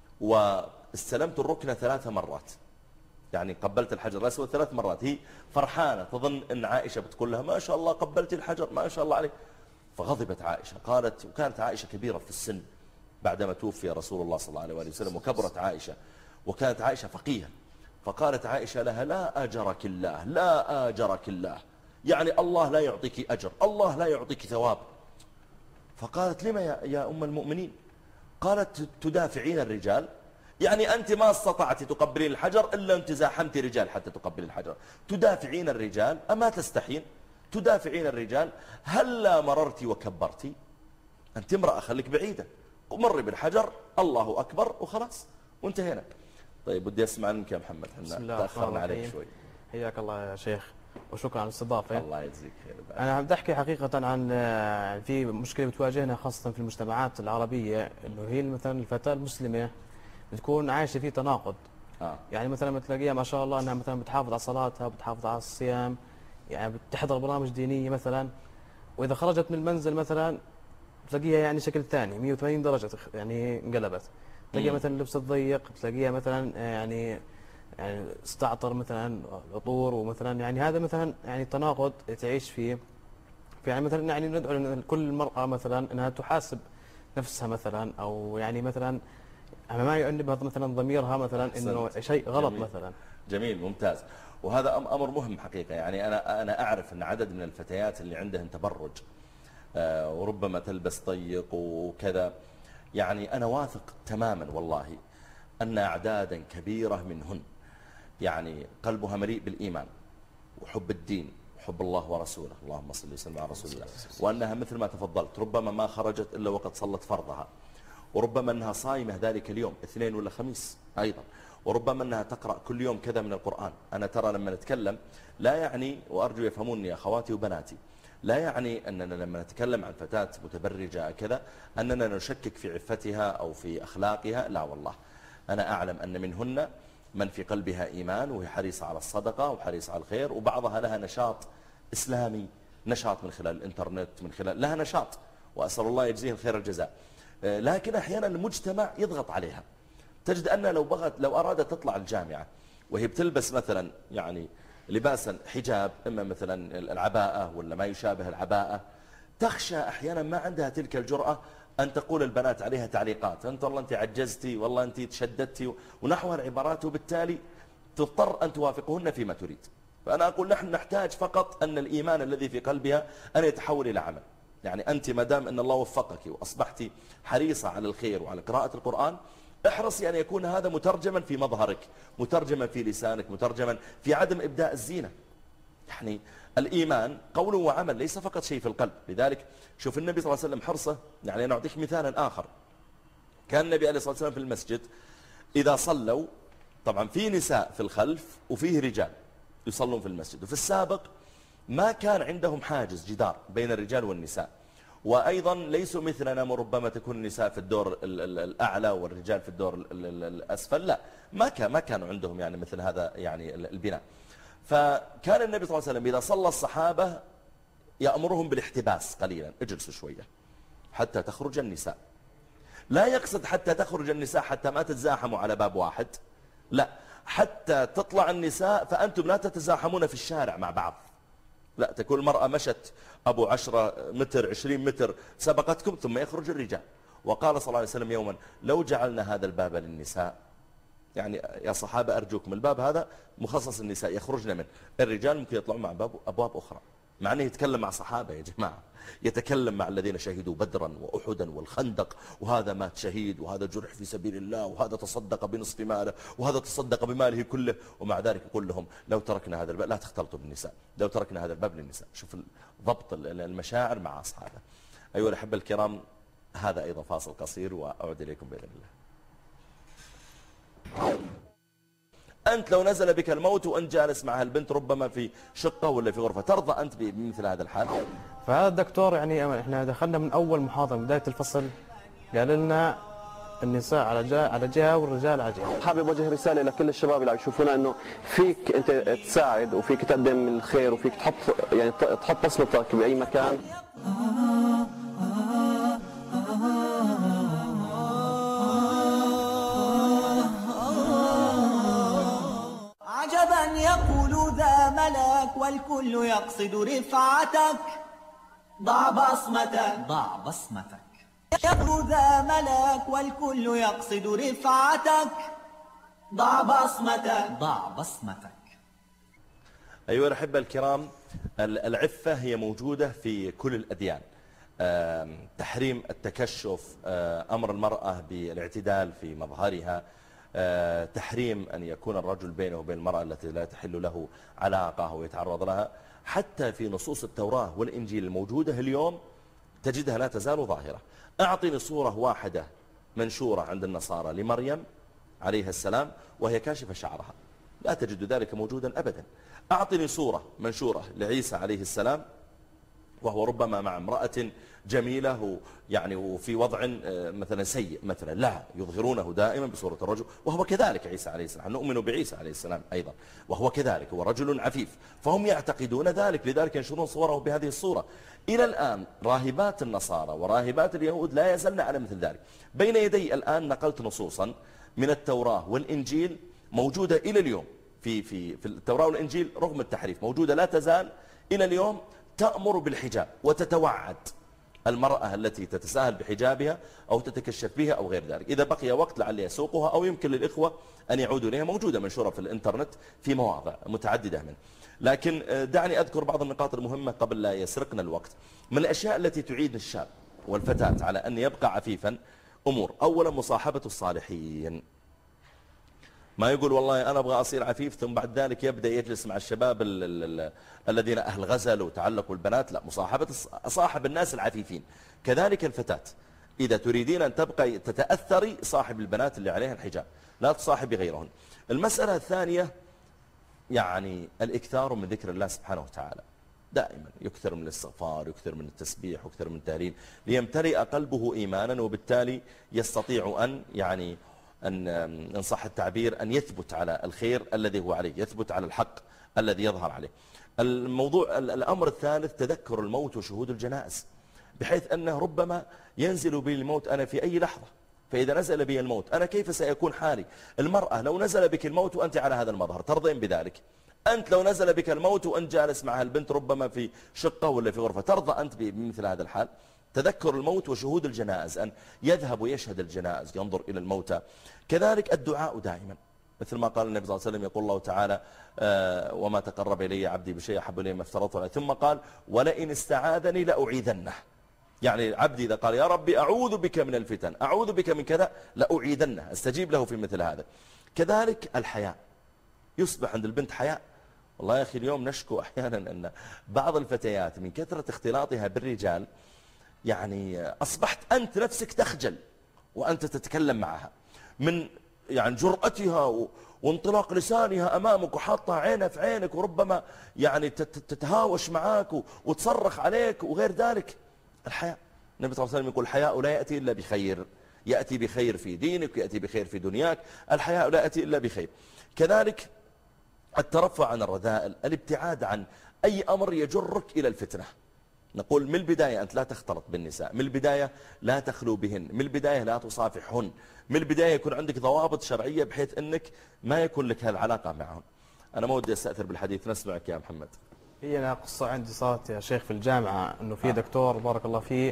[SPEAKER 2] واستلمت الركن 3 مرات، يعني قبلت الحجر الأسود 3 مرات. هي فرحانة تظن أن عائشة بتقول لها ما شاء الله قبلت الحجر ما شاء الله عليك، فغضبت عائشة. قالت، وكانت عائشة كبيرة في السن بعدما توفي رسول الله صلى الله عليه وسلم وكبرت عائشة، وكانت عائشة فقيها، فقالت عائشة لها لا أجرك الله، لا أجرك الله، يعني الله لا يعطيك أجر، الله لا يعطيك ثواب. فقالت لما يا أم المؤمنين؟ قالت تدافعين الرجال، يعني أنت ما استطعت تقبلين الحجر إلا أنت زاحمت رجال حتى تقبل الحجر، تدافعين الرجال أما تستحين؟ تدافعين الرجال، هلا مررتي وكبرتي؟ أنت امرأة خليك بعيدة، مري بالحجر الله أكبر وخلاص وانتهينا. طيب بدي أسمع منك يا محمد، احنا تأخرنا عليك شوي.
[SPEAKER 11] حياك الله يا شيخ وشكرا على الاستضافة.
[SPEAKER 2] الله يجزيك خير.
[SPEAKER 11] أنا بدي أحكي حقيقة عن في مشكلة بتواجهنا خاصة في المجتمعات العربية، إنه هي مثلا الفتاة المسلمة بتكون عايشة في تناقض. يعني مثلا بتلاقيها ما شاء الله أنها مثلا بتحافظ على صلاتها، بتحافظ على الصيام، يعني بتحضر برامج دينية مثلا، وإذا خرجت من المنزل مثلا تلاقيها يعني شكل ثاني 180 درجة، يعني انقلبت. تلاقيها مثلا اللبس الضيق، تلاقيها مثلا يعني استعطر مثلا العطور، ومثلا يعني هذا مثلا يعني تناقض تعيش فيه. يعني مثلا يعني ندعو كل مرأة مثلا انها تحاسب نفسها مثلا، او يعني مثلا ما يؤنبها مثلا ضميرها مثلا انه شيء غلط. جميل. مثلا
[SPEAKER 2] جميل ممتاز. وهذا امر مهم حقيقة. يعني انا اعرف ان عدد من الفتيات اللي عندهن تبرج وربما تلبس ضيق وكذا، يعني انا واثق تماما والله ان اعدادا كبيرة منهن يعني قلبها مليء بالإيمان وحب الدين وحب الله ورسوله، اللهم صل وسلم على رسول الله، وأنها مثل ما تفضلت ربما ما خرجت إلا وقد صلت فرضها، وربما أنها صايمة ذلك اليوم اثنين ولا خميس أيضا، وربما أنها تقرأ كل يوم كذا من القرآن. أنا ترى لما نتكلم لا يعني، وأرجو يفهموني أخواتي وبناتي، لا يعني أننا لما نتكلم عن فتاة متبرجة كذا أننا نشكك في عفتها أو في أخلاقها، لا والله. أنا أعلم أن منهن من في قلبها إيمان وهي حريصة على الصدقة وحريصة على الخير، وبعضها لها نشاط إسلامي، نشاط من خلال الإنترنت، من خلال لها نشاط، وأسأل الله يجزيه الخير الجزاء. لكن أحيانا المجتمع يضغط عليها. تجد أن لو أرادت تطلع الجامعة وهي بتلبس مثلا يعني لباسا حجاب، إما مثلا العباءة ولا ما يشابه العباءة، تخشى أحيانا ما عندها تلك الجرأة أن تقول البنات عليها تعليقات، أنت والله أنت عجزتي، والله أنت تشددتي ونحو العبارات، وبالتالي تضطر أن توافقهن فيما تريد. فأنا أقول نحن نحتاج فقط أن الإيمان الذي في قلبها أن يتحول إلى عمل. يعني أنت ما دام أن الله وفقك وأصبحت حريصة على الخير وعلى قراءة القرآن، احرصي أن يكون هذا مترجما في مظهرك، مترجما في لسانك، مترجما في عدم إبداء الزينة. يعني الإيمان قول وعمل، ليس فقط شيء في القلب. لذلك شوف النبي صلى الله عليه وسلم حرصه. يعني أنا أعطيك مثالا آخر. كان النبي عليه الصلاة والسلام في المسجد إذا صلوا، طبعا في نساء في الخلف وفيه رجال يصلون في المسجد، وفي السابق ما كان عندهم حاجز جدار بين الرجال والنساء، وأيضا ليسوا مثلنا، ربما تكون النساء في الدور الأعلى والرجال في الدور الأسفل، لا، ما كانوا عندهم يعني مثل هذا يعني البناء. فكان النبي صلى الله عليه وسلم إذا صلى الصحابة يأمرهم بالاحتباس قليلا، اجلسوا شوية حتى تخرج النساء. لا يقصد حتى تخرج النساء حتى ما تتزاحموا على باب واحد، لا، حتى تطلع النساء فأنتم لا تتزاحمون في الشارع مع بعض، لا، تكون المرأة مشت أبو 10 متر 20 متر سبقتكم ثم يخرج الرجال. وقال صلى الله عليه وسلم يوما لو جعلنا هذا الباب للنساء، يعني يا صحابة أرجوكم الباب هذا مخصص للنساء يخرجن منه، الرجال ممكن يطلعون مع أبواب أخرى. مع أنه يتكلم مع صحابة يا جماعة، يتكلم مع الذين شهدوا بدرا وأحدا والخندق، وهذا مات شهيد، وهذا جرح في سبيل الله، وهذا تصدق بنصف ماله، وهذا تصدق بماله كله. ومع ذلك يقول لهم لو تركنا هذا الباب لا تختلطوا بالنساء، لو تركنا هذا الباب للنساء. شوف ضبط المشاعر مع أصحابه. أيها الأحبة الكرام، هذا أيضا فاصل قصير وأعود إليكم بإذن الله. أنت لو نزل بك الموت وأنت جالس مع هالبنت ربما في شقة ولا في غرفة، ترضى أنت بمثل هذا الحال؟
[SPEAKER 11] فهذا الدكتور يعني احنا دخلنا من أول محاضرة من بداية الفصل قال لنا النساء على جهة والرجال على جهة.
[SPEAKER 12] حابب وجه رسالة لكل الشباب اللي عم يشوفونا انه فيك انت تساعد وفيك تقدم الخير وفيك تحط بصمتك بأي مكان.
[SPEAKER 1] عجبا يقول ذا ملك والكل يقصد رفعتك، ضع بصمتك، ضع بصمتك. يقول ذا ملك والكل يقصد رفعتك، ضع بصمتك، ضع بصمتك.
[SPEAKER 2] أيها الأحبة الكرام، العفة هي موجودة في كل الأديان. تحريم التكشف، أمر المرأة بالاعتدال في مظهرها، تحريم أن يكون الرجل بينه وبين المرأة التي لا تحل له علاقة ويتعرض لها. حتى في نصوص التوراة والإنجيل الموجودة اليوم تجدها لا تزال ظاهرة. أعطني صورة واحدة منشورة عند النصارى لمريم عليها السلام وهي كاشفة شعرها، لا تجد ذلك موجودا أبدا. أعطني صورة منشورة لعيسى عليه السلام وهو ربما مع امرأة جميلة يعني وفي وضع مثلا سيء مثلا، لا، يظهرونه دائما بصورة الرجل، وهو كذلك عيسى عليه السلام، نؤمن بعيسى عليه السلام أيضا، وهو كذلك، هو رجل عفيف، فهم يعتقدون ذلك، لذلك ينشرون صوره بهذه الصورة. إلى الآن راهبات النصارى وراهبات اليهود لا يزلن على مثل ذلك. بين يدي الآن نقلت نصوصا من التوراة والإنجيل موجودة إلى اليوم في التوراة والإنجيل رغم التحريف، موجودة لا تزال إلى اليوم، تأمر بالحجاب وتتوعد المرأة التي تتساهل بحجابها أو تتكشف بها أو غير ذلك. إذا بقي وقت لعلي أسوقها أو يمكن للإخوة أن يعودوا إليها، موجودة منشورة في الإنترنت في مواضع متعددة منه. لكن دعني أذكر بعض النقاط المهمة قبل لا يسرقنا الوقت. من الأشياء التي تعيد الشاب والفتاة على أن يبقى عفيفا أمور. أولا مصاحبة الصالحين، ما يقول والله أنا أبغى أصير عفيف ثم بعد ذلك يبدأ يجلس مع الشباب الذين أهل غزل وتعلقوا البنات، لا، مصاحبة صاحب الناس العفيفين. كذلك الفتاة إذا تريدين أن تبقى تتأثري صاحب البنات اللي عليها الحجاب، لا تصاحبي غيرهن. المسألة الثانية يعني الإكثار من ذكر الله سبحانه وتعالى، دائما يكثر من الاستغفار، يكثر من التسبيح، يكثر من التهليل، ليمتلئ قلبه إيمانا، وبالتالي يستطيع أن يعني أن صح التعبير أن يثبت على الخير الذي هو عليه، يثبت على الحق الذي يظهر عليه. الأمر الثالث تذكر الموت وشهود الجنائز، بحيث أنه ربما ينزل بي الموت أنا في أي لحظة، فإذا نزل بي الموت أنا كيف سيكون حالي؟ المرأة لو نزل بك الموت وأنت على هذا المظهر ترضين بذلك؟ أنت لو نزل بك الموت وأنت جالس مع البنت ربما في شقة ولا في غرفة، ترضى أنت بمثل هذا الحال؟ تذكر الموت وشهود الجنائز، أن يذهب ويشهد الجنائز، ينظر إلى الموتى. كذلك الدعاء دائما، مثل ما قال النبي صلى الله عليه وسلم، يقول الله تعالى وما تقرب إلي عبدي بشيء أحب إلي ما افترضته عليه، ثم قال ولئن استعاذني لأعيذنه. يعني عبدي إذا قال يا ربي أعوذ بك من الفتن، أعوذ بك من كذا، لأعيذنه، استجيب له في مثل هذا. كذلك الحياء، يصبح عند البنت حياء. والله يا أخي اليوم نشكو أحيانا أن بعض الفتيات من كثرة اختلاطها بالرجال يعني أصبحت أنت نفسك تخجل وأنت تتكلم معها من يعني جرأتها وانطلاق لسانها أمامك وحاطها عينها في عينك، وربما يعني تتهاوش معاك وتصرخ عليك وغير ذلك. الحياء، النبي صلى الله عليه وسلم يقول الحياء لا يأتي إلا بخير، يأتي بخير في دينك ويأتي بخير في دنياك، الحياء لا يأتي إلا بخير. كذلك الترفع عن الرذائل، الابتعاد عن أي أمر يجرك إلى الفتنة. نقول من البداية أنت لا تختلط بالنساء، من البداية لا تخلو بهن، من البداية لا تصافحهن، من البداية يكون عندك ضوابط شرعية بحيث أنك ما يكون لك هالعلاقة معهن. أنا ما ودي أستأثر بالحديث، نسمعك يا محمد.
[SPEAKER 11] هي أنا قصة عندي صارت يا شيخ في الجامعة، أنه في دكتور بارك الله فيه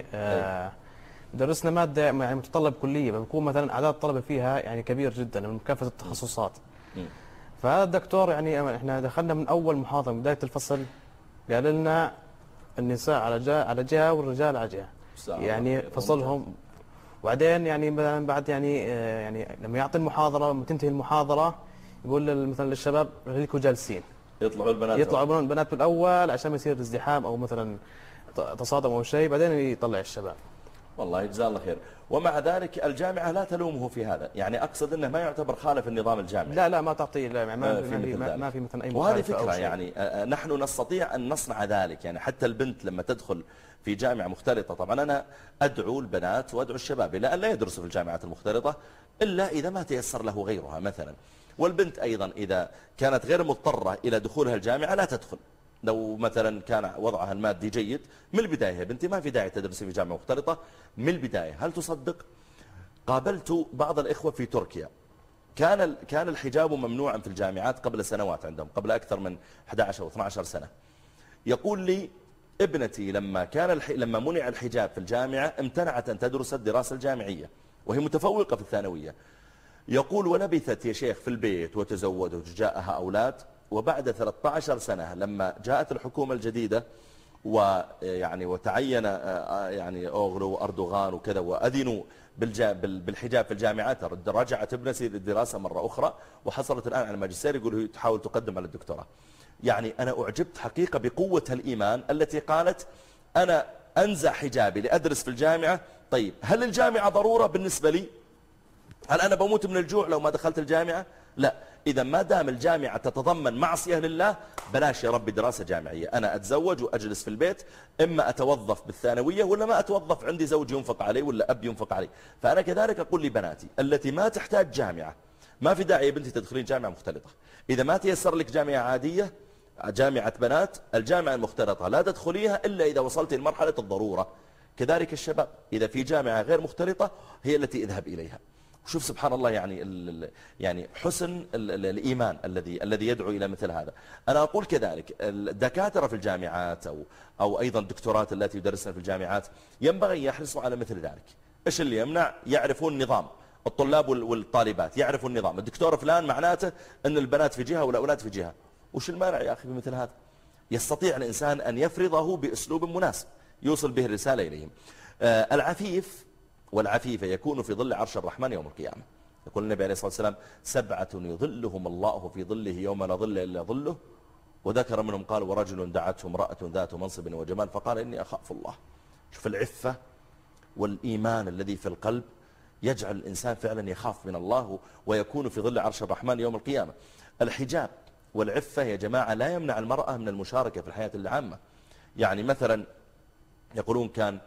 [SPEAKER 11] درسنا مادة يعني متطلب كلية، فبكون مثلا أعداد الطلبة فيها يعني كبير جدا من كافة التخصصات. فهذا الدكتور يعني احنا دخلنا من أول محاضرة من بداية الفصل قال لنا النساء على جهة والرجال على جهة، يعني فصلهم. وبعدين يعني مثلا بعد يعني لما يعطي المحاضرة، لما تنتهي المحاضرة يقول مثلا للشباب خليكم جالسين، يطلعوا البنات بالأول عشان ما يصير ازدحام أو مثلا تصادم أو شيء، بعدين يطلع الشباب.
[SPEAKER 2] والله يجزاه الله خير. ومع ذلك الجامعة لا تلومه في هذا، يعني أقصد أنه ما يعتبر خالف النظام الجامعي.
[SPEAKER 11] لا ما تعطيه، ما في مثلا أي مخالفة.
[SPEAKER 2] وهذه فكرة يعني نحن نستطيع أن نصنع ذلك، يعني حتى البنت لما تدخل في جامعة مختلطة، طبعا أنا أدعو البنات وأدعو الشباب إلى أن لا يدرسوا في الجامعات المختلطة إلا إذا ما تيسر له غيرها مثلا. والبنت أيضا إذا كانت غير مضطرة إلى دخولها الجامعة لا تدخل، لو مثلا كان وضعها المادي جيد من البداية يا بنتي ما في داعي تدرسي في جامعة مختلطة من البداية. هل تصدق قابلت بعض الإخوة في تركيا كان الحجاب ممنوعا في الجامعات قبل سنوات عندهم، قبل أكثر من 11 أو 12 سنة. يقول لي ابنتي لما منع الحجاب في الجامعة امتنعت أن تدرس الدراسة الجامعية وهي متفوقة في الثانوية. يقول ولبثت يا شيخ في البيت وتزوجت وجاءها أولاد، وبعد 13 سنة لما جاءت الحكومة الجديدة وتعين يعني أوغلو وأردوغان وكذا وأذنوا بالحجاب في الجامعات، رجعت ابنتي للدراسة مرة أخرى وحصلت الآن على الماجستير، يقول هي تحاول تقدم على الدكتوراه. يعني أنا أعجبت حقيقة بقوة الإيمان التي قالت أنا أنزع حجابي لأدرس في الجامعة. طيب هل الجامعة ضرورة بالنسبة لي؟ هل أنا بموت من الجوع لو ما دخلت الجامعة؟ لا. إذا ما دام الجامعة تتضمن معصية لله بلاش يا ربي دراسة جامعية، أنا أتزوج وأجلس في البيت، إما أتوظف بالثانوية ولا ما أتوظف، عندي زوج ينفق علي ولا أب ينفق علي. فأنا كذلك أقول لبناتي التي ما تحتاج جامعة، ما في داعي يا بنتي تدخلين جامعة مختلطة. إذا ما تيسر لك جامعة عادية، جامعة بنات، الجامعة المختلطة لا تدخليها إلا إذا وصلت لمرحلة الضرورة. كذلك الشباب إذا في جامعة غير مختلطة هي التي اذهب إليها. شوف سبحان الله يعني حسن الإيمان الذي يدعو إلى مثل هذا. أنا أقول كذلك الدكاترة في الجامعات أو أيضا الدكتورات التي يدرسن في الجامعات ينبغي يحرصوا على مثل ذلك. إيش اللي يمنع؟ يعرفون النظام، الطلاب والطالبات يعرفوا النظام. الدكتور فلان معناته أن البنات في جهة والأولاد في جهة. وش المانع يا أخي بمثل هذا؟ يستطيع الإنسان أن يفرضه بأسلوب مناسب يوصل به الرسالة إليهم. العفيف والعفيفة يكون في ظل عرش الرحمن يوم القيامة. يقول النبي عليه الصلاة والسلام 7 يظلهم الله في ظله يوم لا ظل إلا ظله، وذكر منهم قال ورجل دعته امرأة ذات منصب وجمال فقال إني أخاف الله. شوف العفة والإيمان الذي في القلب يجعل الإنسان فعلا يخاف من الله ويكون في ظل عرش الرحمن يوم القيامة. الحجاب والعفة يا جماعة لا يمنع المرأة من المشاركة في الحياة العامة. يعني مثلا يقولون كان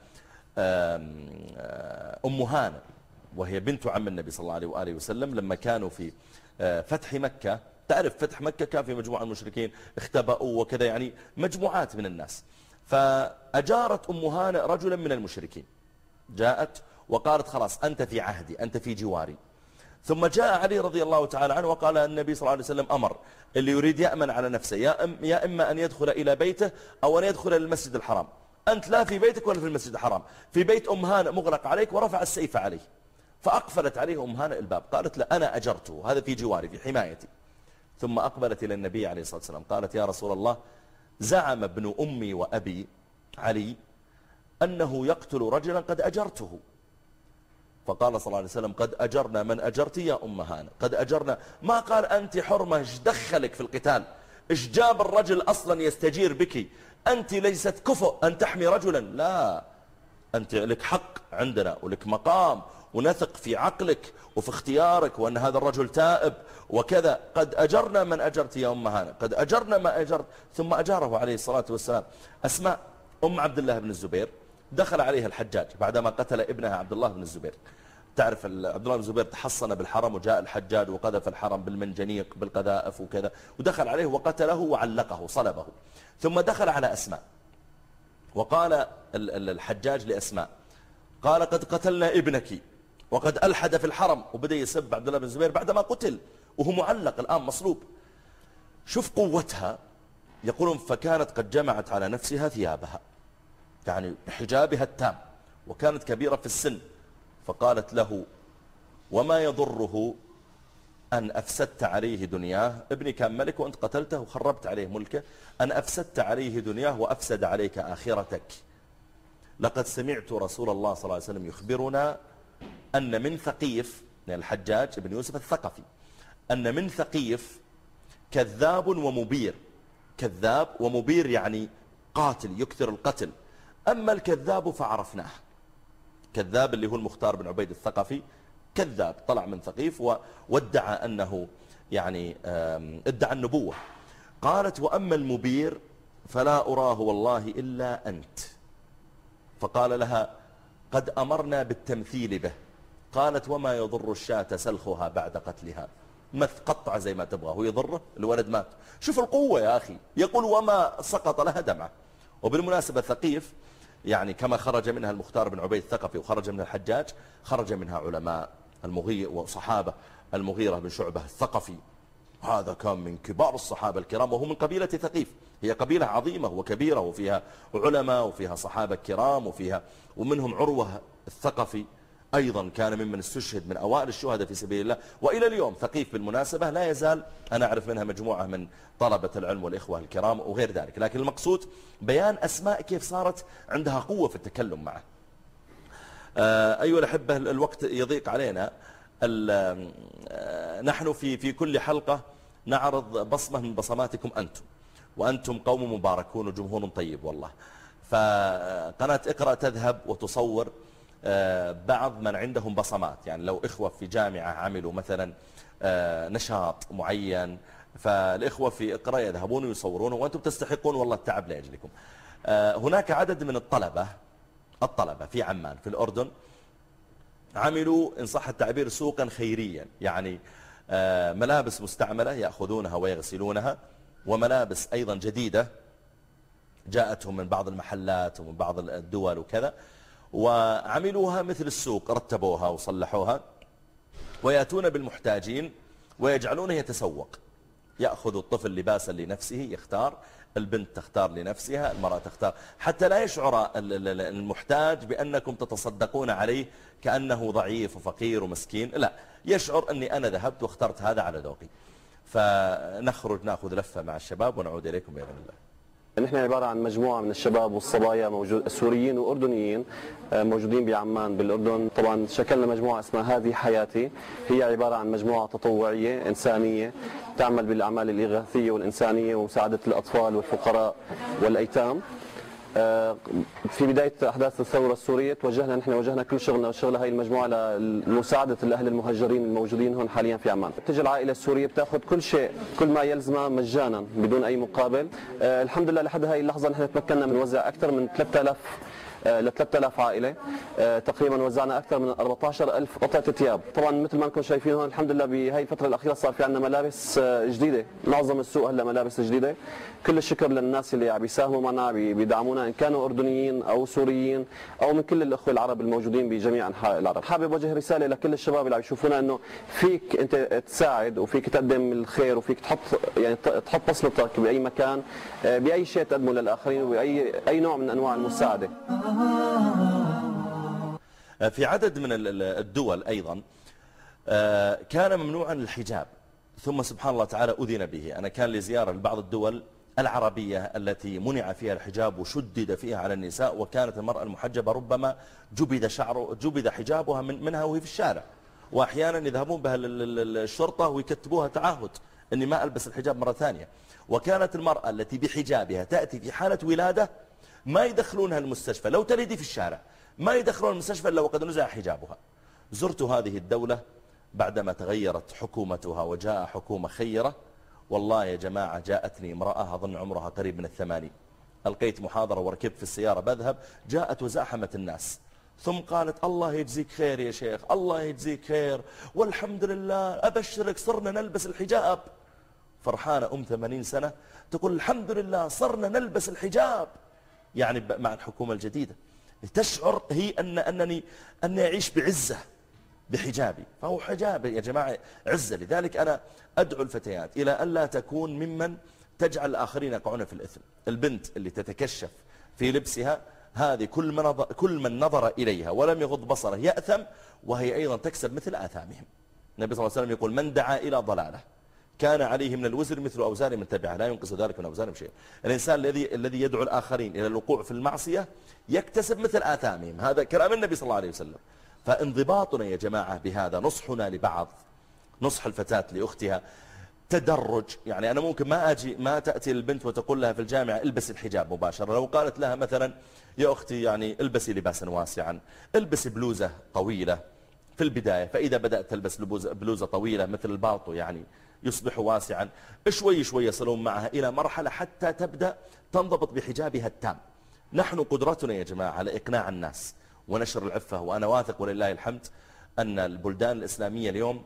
[SPEAKER 2] أم هانة وهي بنت عم النبي صلى الله عليه وآله وسلم لما كانوا في فتح مكة، تعرف فتح مكة كان في مجموعة المشركين اختبأوا وكذا، يعني مجموعات من الناس، فأجارت أم هانة رجلا من المشركين، جاءت وقالت خلاص أنت في عهدي، أنت في جواري. ثم جاء علي رضي الله تعالى عنه وقال النبي صلى الله عليه وسلم أمر اللي يريد يأمن على نفسه يا إما أن يدخل إلى بيته أو أن يدخل إلى المسجد الحرام. أنت لا في بيتك ولا في المسجد الحرام، في بيت أم هانة مغلق عليك، ورفع السيف عليه. فأقفلت عليه أم هانة الباب، قالت لا أنا أجرته، هذا في جواري في حمايتي. ثم أقبلت إلى النبي عليه الصلاة والسلام قالت يا رسول الله زعم ابن أمي وأبي علي أنه يقتل رجلا قد أجرته. فقال صلى الله عليه وسلم قد أجرنا من أجرت يا أم هانة، قد أجرنا. ما قال أنت حرمة، ايش دخلك في القتال، ايش جاب الرجل أصلا يستجير بك، أنت ليست كفؤ أن تحمي رجلا، لا أنت لك حق عندنا ولك مقام ونثق في عقلك وفي اختيارك وأن هذا الرجل تائب وكذا. قد أجرنا من أجرت يا أم هانة، قد أجرنا ما أجرت. ثم أجاره عليه الصلاة والسلام. أسماء أم عبد الله بن الزبير دخل عليها الحجاج بعدما قتل ابنها عبد الله بن الزبير. تعرف عبد الله بن الزبير تحصن بالحرم وجاء الحجاج وقذف الحرم بالمنجنيق بالقذائف وكذا، ودخل عليه وقتله وعلقه صلبه. ثم دخل على أسماء وقال الحجاج لأسماء قال قد قتلنا ابنك وقد ألحد في الحرم، وبدأ يسب عبد الله بن الزبير بعدما قتل وهو معلق الآن مصلوب. شوف قوتها. يقولون فكانت قد جمعت على نفسها ثيابها، يعني حجابها التام، وكانت كبيرة في السن. فقالت له وما يضره أن أفسدت عليه دنياه، ابني كان ملك وأنت قتلته وخربت عليه ملكه، أن أفسدت عليه دنياه وأفسد عليك آخرتك. لقد سمعت رسول الله صلى الله عليه وسلم يخبرنا أن من ثقيف، الحجاج بن يوسف الثقفي، أن من ثقيف كذاب ومبير. كذاب ومبير يعني قاتل يكثر القتل. أما الكذاب فعرفناه، كذاب اللي هو المختار بن عبيد الثقفي، كذاب طلع من ثقيف وادعى أنه يعني ادعى النبوة. قالت وأما المبير فلا أراه والله إلا أنت. فقال لها قد أمرنا بالتمثيل به. قالت وما يضر الشاة سلخها بعد قتلها، قطع زي ما تبغى، هو يضره، الولد مات. شوف القوة يا أخي، يقول وما سقط لها دمعة. وبالمناسبة ثقيف يعني كما خرج منها المختار بن عبيد الثقفي وخرج منها الحجاج، خرج منها علماء المغيرة وصحابة. المغيرة بن شعبة الثقفي هذا كان من كبار الصحابة الكرام، وهو من قبيلة ثقيف، هي قبيلة عظيمة وكبيرة وفيها علماء وفيها صحابة كرام ومنهم عروة الثقفي أيضا كان ممن استشهد من أوائل الشهداء في سبيل الله. وإلى اليوم ثقيف بالمناسبة لا يزال أنا أعرف منها مجموعة من طلبة العلم والإخوة الكرام وغير ذلك. لكن المقصود بيان أسماء كيف صارت عندها قوة في التكلم معه. أيها الأحبة الوقت يضيق علينا. نحن في كل حلقة نعرض بصمة من بصماتكم أنتم، وأنتم قوم مباركون وجمهور طيب والله. فقناة اقرأ تذهب وتصور بعض من عندهم بصمات، يعني لو إخوة في جامعة عملوا مثلا نشاط معين، فالإخوة في اقرأ يذهبون ويصورونه، وأنتم تستحقون والله التعب لأجلكم. هناك عدد من الطلبة في عمان في الأردن عملوا إن صح التعبير سوقا خيريا، يعني ملابس مستعملة يأخذونها ويغسلونها، وملابس أيضا جديدة جاءتهم من بعض المحلات ومن بعض الدول وكذا، وعملوها مثل السوق، رتبوها وصلحوها، ويأتون بالمحتاجين ويجعلونه يتسوق. يأخذ الطفل لباسا لنفسه يختار، البنت تختار لنفسها، المرأة تختار، حتى لا يشعر المحتاج بأنكم تتصدقون عليه كأنه ضعيف وفقير ومسكين، لا، يشعر أني أنا ذهبت واخترت هذا على ذوقي. فنخرج نأخذ لفة مع الشباب ونعود إليكم بإذن الله.
[SPEAKER 12] نحن عبارة عن مجموعة من الشباب والصبايا سوريين وأردنيين موجودين بعمان بالأردن. طبعا شكلنا مجموعة اسمها هذه حياتي، هي عبارة عن مجموعة تطوعية إنسانية تعمل بالأعمال الإغاثية والإنسانية ومساعدة الأطفال والفقراء والأيتام. في بداية أحداث الثورة السورية وجهنا كل شغلنا وشغل هاي المجموعة لمساعدة الأهل المهجرين الموجودين هون حاليا في عمان. تجي العائلة السورية بتاخذ كل شيء، كل ما يلزمها مجانا بدون أي مقابل. الحمد لله لحد هاي اللحظة نحن تمكنا من وزع أكثر من 3000 عائلة. تقريبا وزعنا أكثر من 14,000 قطعة ثياب. طبعا مثل ما انكم شايفين هون الحمد لله بهاي الفترة الأخيرة صار في عندنا ملابس جديدة، معظم السوق هلا ملابس جديدة. كل الشكر للناس اللي عم بيساهموا معنا بيدعمونا إن كانوا أردنيين أو سوريين أو من كل الأخوة العرب الموجودين بجميع أنحاء العرب. حابب وجه رسالة لكل الشباب اللي عم يشوفونا إنه فيك أنت تساعد وفيك تقدم الخير وفيك تحط بصمتك بأي مكان، بأي شيء تقدمه للآخرين وبأي نوع من أنواع المساعدة.
[SPEAKER 2] في عدد من الدول أيضا كان ممنوعا الحجاب، ثم سبحان الله تعالى أذن به. أنا كان لي زيارة لبعض الدول العربية التي منع فيها الحجاب وشدد فيها على النساء، وكانت المرأة المحجبة ربما جبد حجابها منها وهي في الشارع، وأحيانا يذهبون بها الشرطة ويكتبوها تعهد أني ما ألبس الحجاب مرة ثانية. وكانت المرأة التي بحجابها تأتي في حالة ولادة ما يدخلونها المستشفى، لو تلدي في الشارع ما يدخلون المستشفى إلا وقد نزع حجابها. زرت هذه الدولة بعدما تغيرت حكومتها وجاء حكومة خيرة. والله يا جماعة جاءتني امرأة أظن عمرها قريب من 80، ألقيت محاضرة وركبت في السيارة بذهب، جاءت وزاحمت الناس، ثم قالت الله يجزيك خير يا شيخ، الله يجزيك خير والحمد لله أبشرك صرنا نلبس الحجاب. فرحانة 80 سنة تقول الحمد لله صرنا نلبس الحجاب، يعني مع الحكومة الجديدة تشعر هي أني أعيش بعزة بحجابي. فهو حجاب يا جماعة عزة. لذلك أنا أدعو الفتيات إلى أن لا تكون ممن تجعل الآخرين يقعون في الإثم. البنت اللي تتكشف في لبسها هذه كل من نظر إليها ولم يغض بصره يأثم، وهي أيضا تكسب مثل آثامهم. النبي صلى الله عليه وسلم يقول من دعا إلى ضلالة كان عليه من الوزر مثل أوزار من تبعه لا ينقص ذلك من أوزارهم شيء. الإنسان الذي يدعو الآخرين إلى الوقوع في المعصية يكتسب مثل آثامهم، هذا كلام النبي صلى الله عليه وسلم. فانضباطنا يا جماعة بهذا، نصحنا لبعض، نصح الفتاة لأختها تدرج. يعني أنا ممكن ما تأتي البنت وتقول لها في الجامعة البس الحجاب مباشرة. لو قالت لها مثلا يا أختي يعني البسي لباسا واسعا، البسي بلوزة طويلة في البداية، فإذا بدأت تلبس بلوزة طويلة مثل البالطو يعني يصبح واسعا، شوي شوي يصلون معها إلى مرحلة حتى تبدأ تنضبط بحجابها التام. نحن قدرتنا يا جماعة على إقناع الناس ونشر العفة، وأنا واثق ولله الحمد أن البلدان الإسلامية اليوم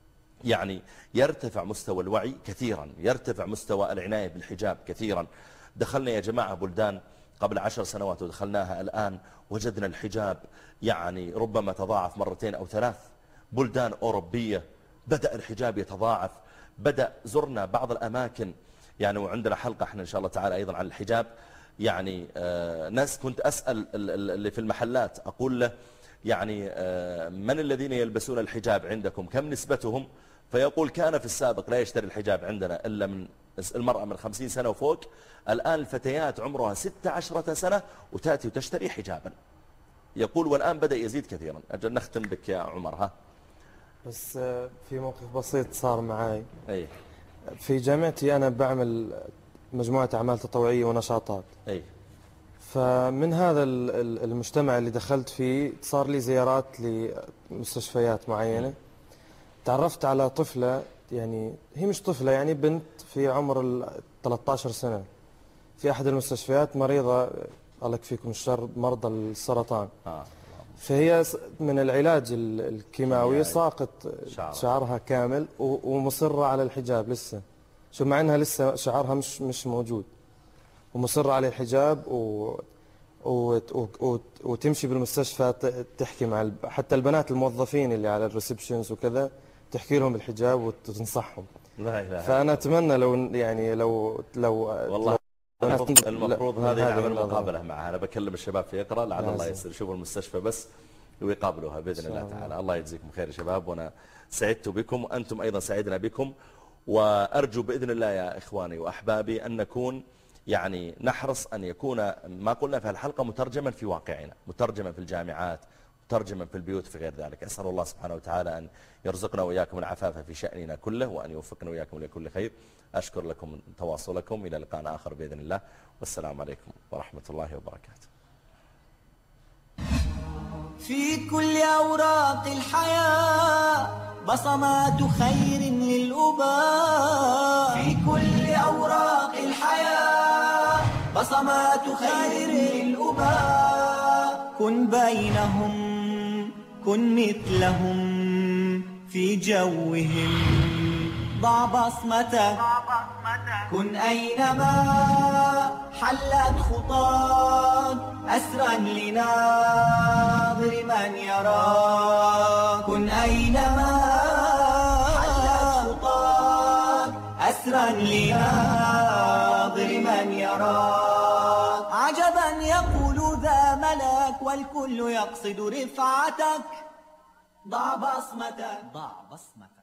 [SPEAKER 2] يعني يرتفع مستوى الوعي كثيرا، يرتفع مستوى العناية بالحجاب كثيرا. دخلنا يا جماعة بلدان قبل 10 سنوات ودخلناها الآن وجدنا الحجاب يعني ربما تضاعف 2 أو 3. بلدان أوروبية بدأ الحجاب يتضاعف. زرنا بعض الأماكن يعني، وعندنا حلقة احنا إن شاء الله تعالى أيضا عن الحجاب. يعني ناس كنت أسأل اللي في المحلات أقول له يعني من الذين يلبسون الحجاب عندكم كم نسبتهم؟ فيقول كان في السابق لا يشتري الحجاب عندنا إلا من المرأة من 50 سنة وفوق، الآن الفتيات عمرها 16 سنة وتأتي وتشتري حجابا. يقول والآن بدأ يزيد كثيرا. أجل نختم بك يا عمر. ها
[SPEAKER 5] بس في موقف بسيط صار معي.
[SPEAKER 2] أي
[SPEAKER 5] في جامعتي أنا بعمل مجموعة أعمال تطوعية ونشاطات.
[SPEAKER 2] أي
[SPEAKER 5] فمن هذا المجتمع اللي دخلت فيه صار لي زيارات لمستشفيات معينة. تعرفت على طفلة، يعني هي مش طفلة يعني بنت في عمر 13 سنة، في أحد المستشفيات مريضة الله يكفيكم الشر مرضى السرطان. فهي من العلاج الكيماوي ساقط شعرها كامل ومصرة على الحجاب لسه، شو مع انها لسه شعرها مش موجود، ومصرة على الحجاب وتمشي بالمستشفى تحكي مع حتى البنات الموظفين اللي على الريسبشنز وكذا تحكي لهم الحجاب وتنصحهم. فأنا أتمنى لو
[SPEAKER 2] والله المفروض هذه نعمل مقابلة معها. أنا بكلم الشباب في إقرأ لعل الله يسر يشوفوا المستشفى بس ويقابلوها بإذن الله تعالى. الله يجزيكم خير يا شباب، وأنا سعدت بكم وأنتم أيضا سعدنا بكم، وأرجو بإذن الله يا إخواني وأحبابي أن نكون يعني نحرص أن يكون ما قلنا في الحلقة مترجما في واقعنا، مترجما في الجامعات، مترجما في البيوت في غير ذلك. أسأل الله سبحانه وتعالى أن يرزقنا وإياكم العفاف في شأننا كله، وأن يوفقنا وإياكم لكل خير. أشكر لكم تواصلكم، إلى لقاء آخر بإذن الله، والسلام عليكم ورحمة الله وبركاته.
[SPEAKER 1] في كل أوراق الحياة بصمات خير للأباء. في كل أوراق الحياة بصمات خير للأباء. كن بينهم كن مثلهم في جوهم، ضع بصمتك كن أينما حلت خطاك، أسرا لناظر من يراك. كن أينما حلت خطاك، أسرا لناظر من يراك. عجبا يقول ذا ملك والكل يقصد رفعتك، ضع بصمتك ضع بصمتك.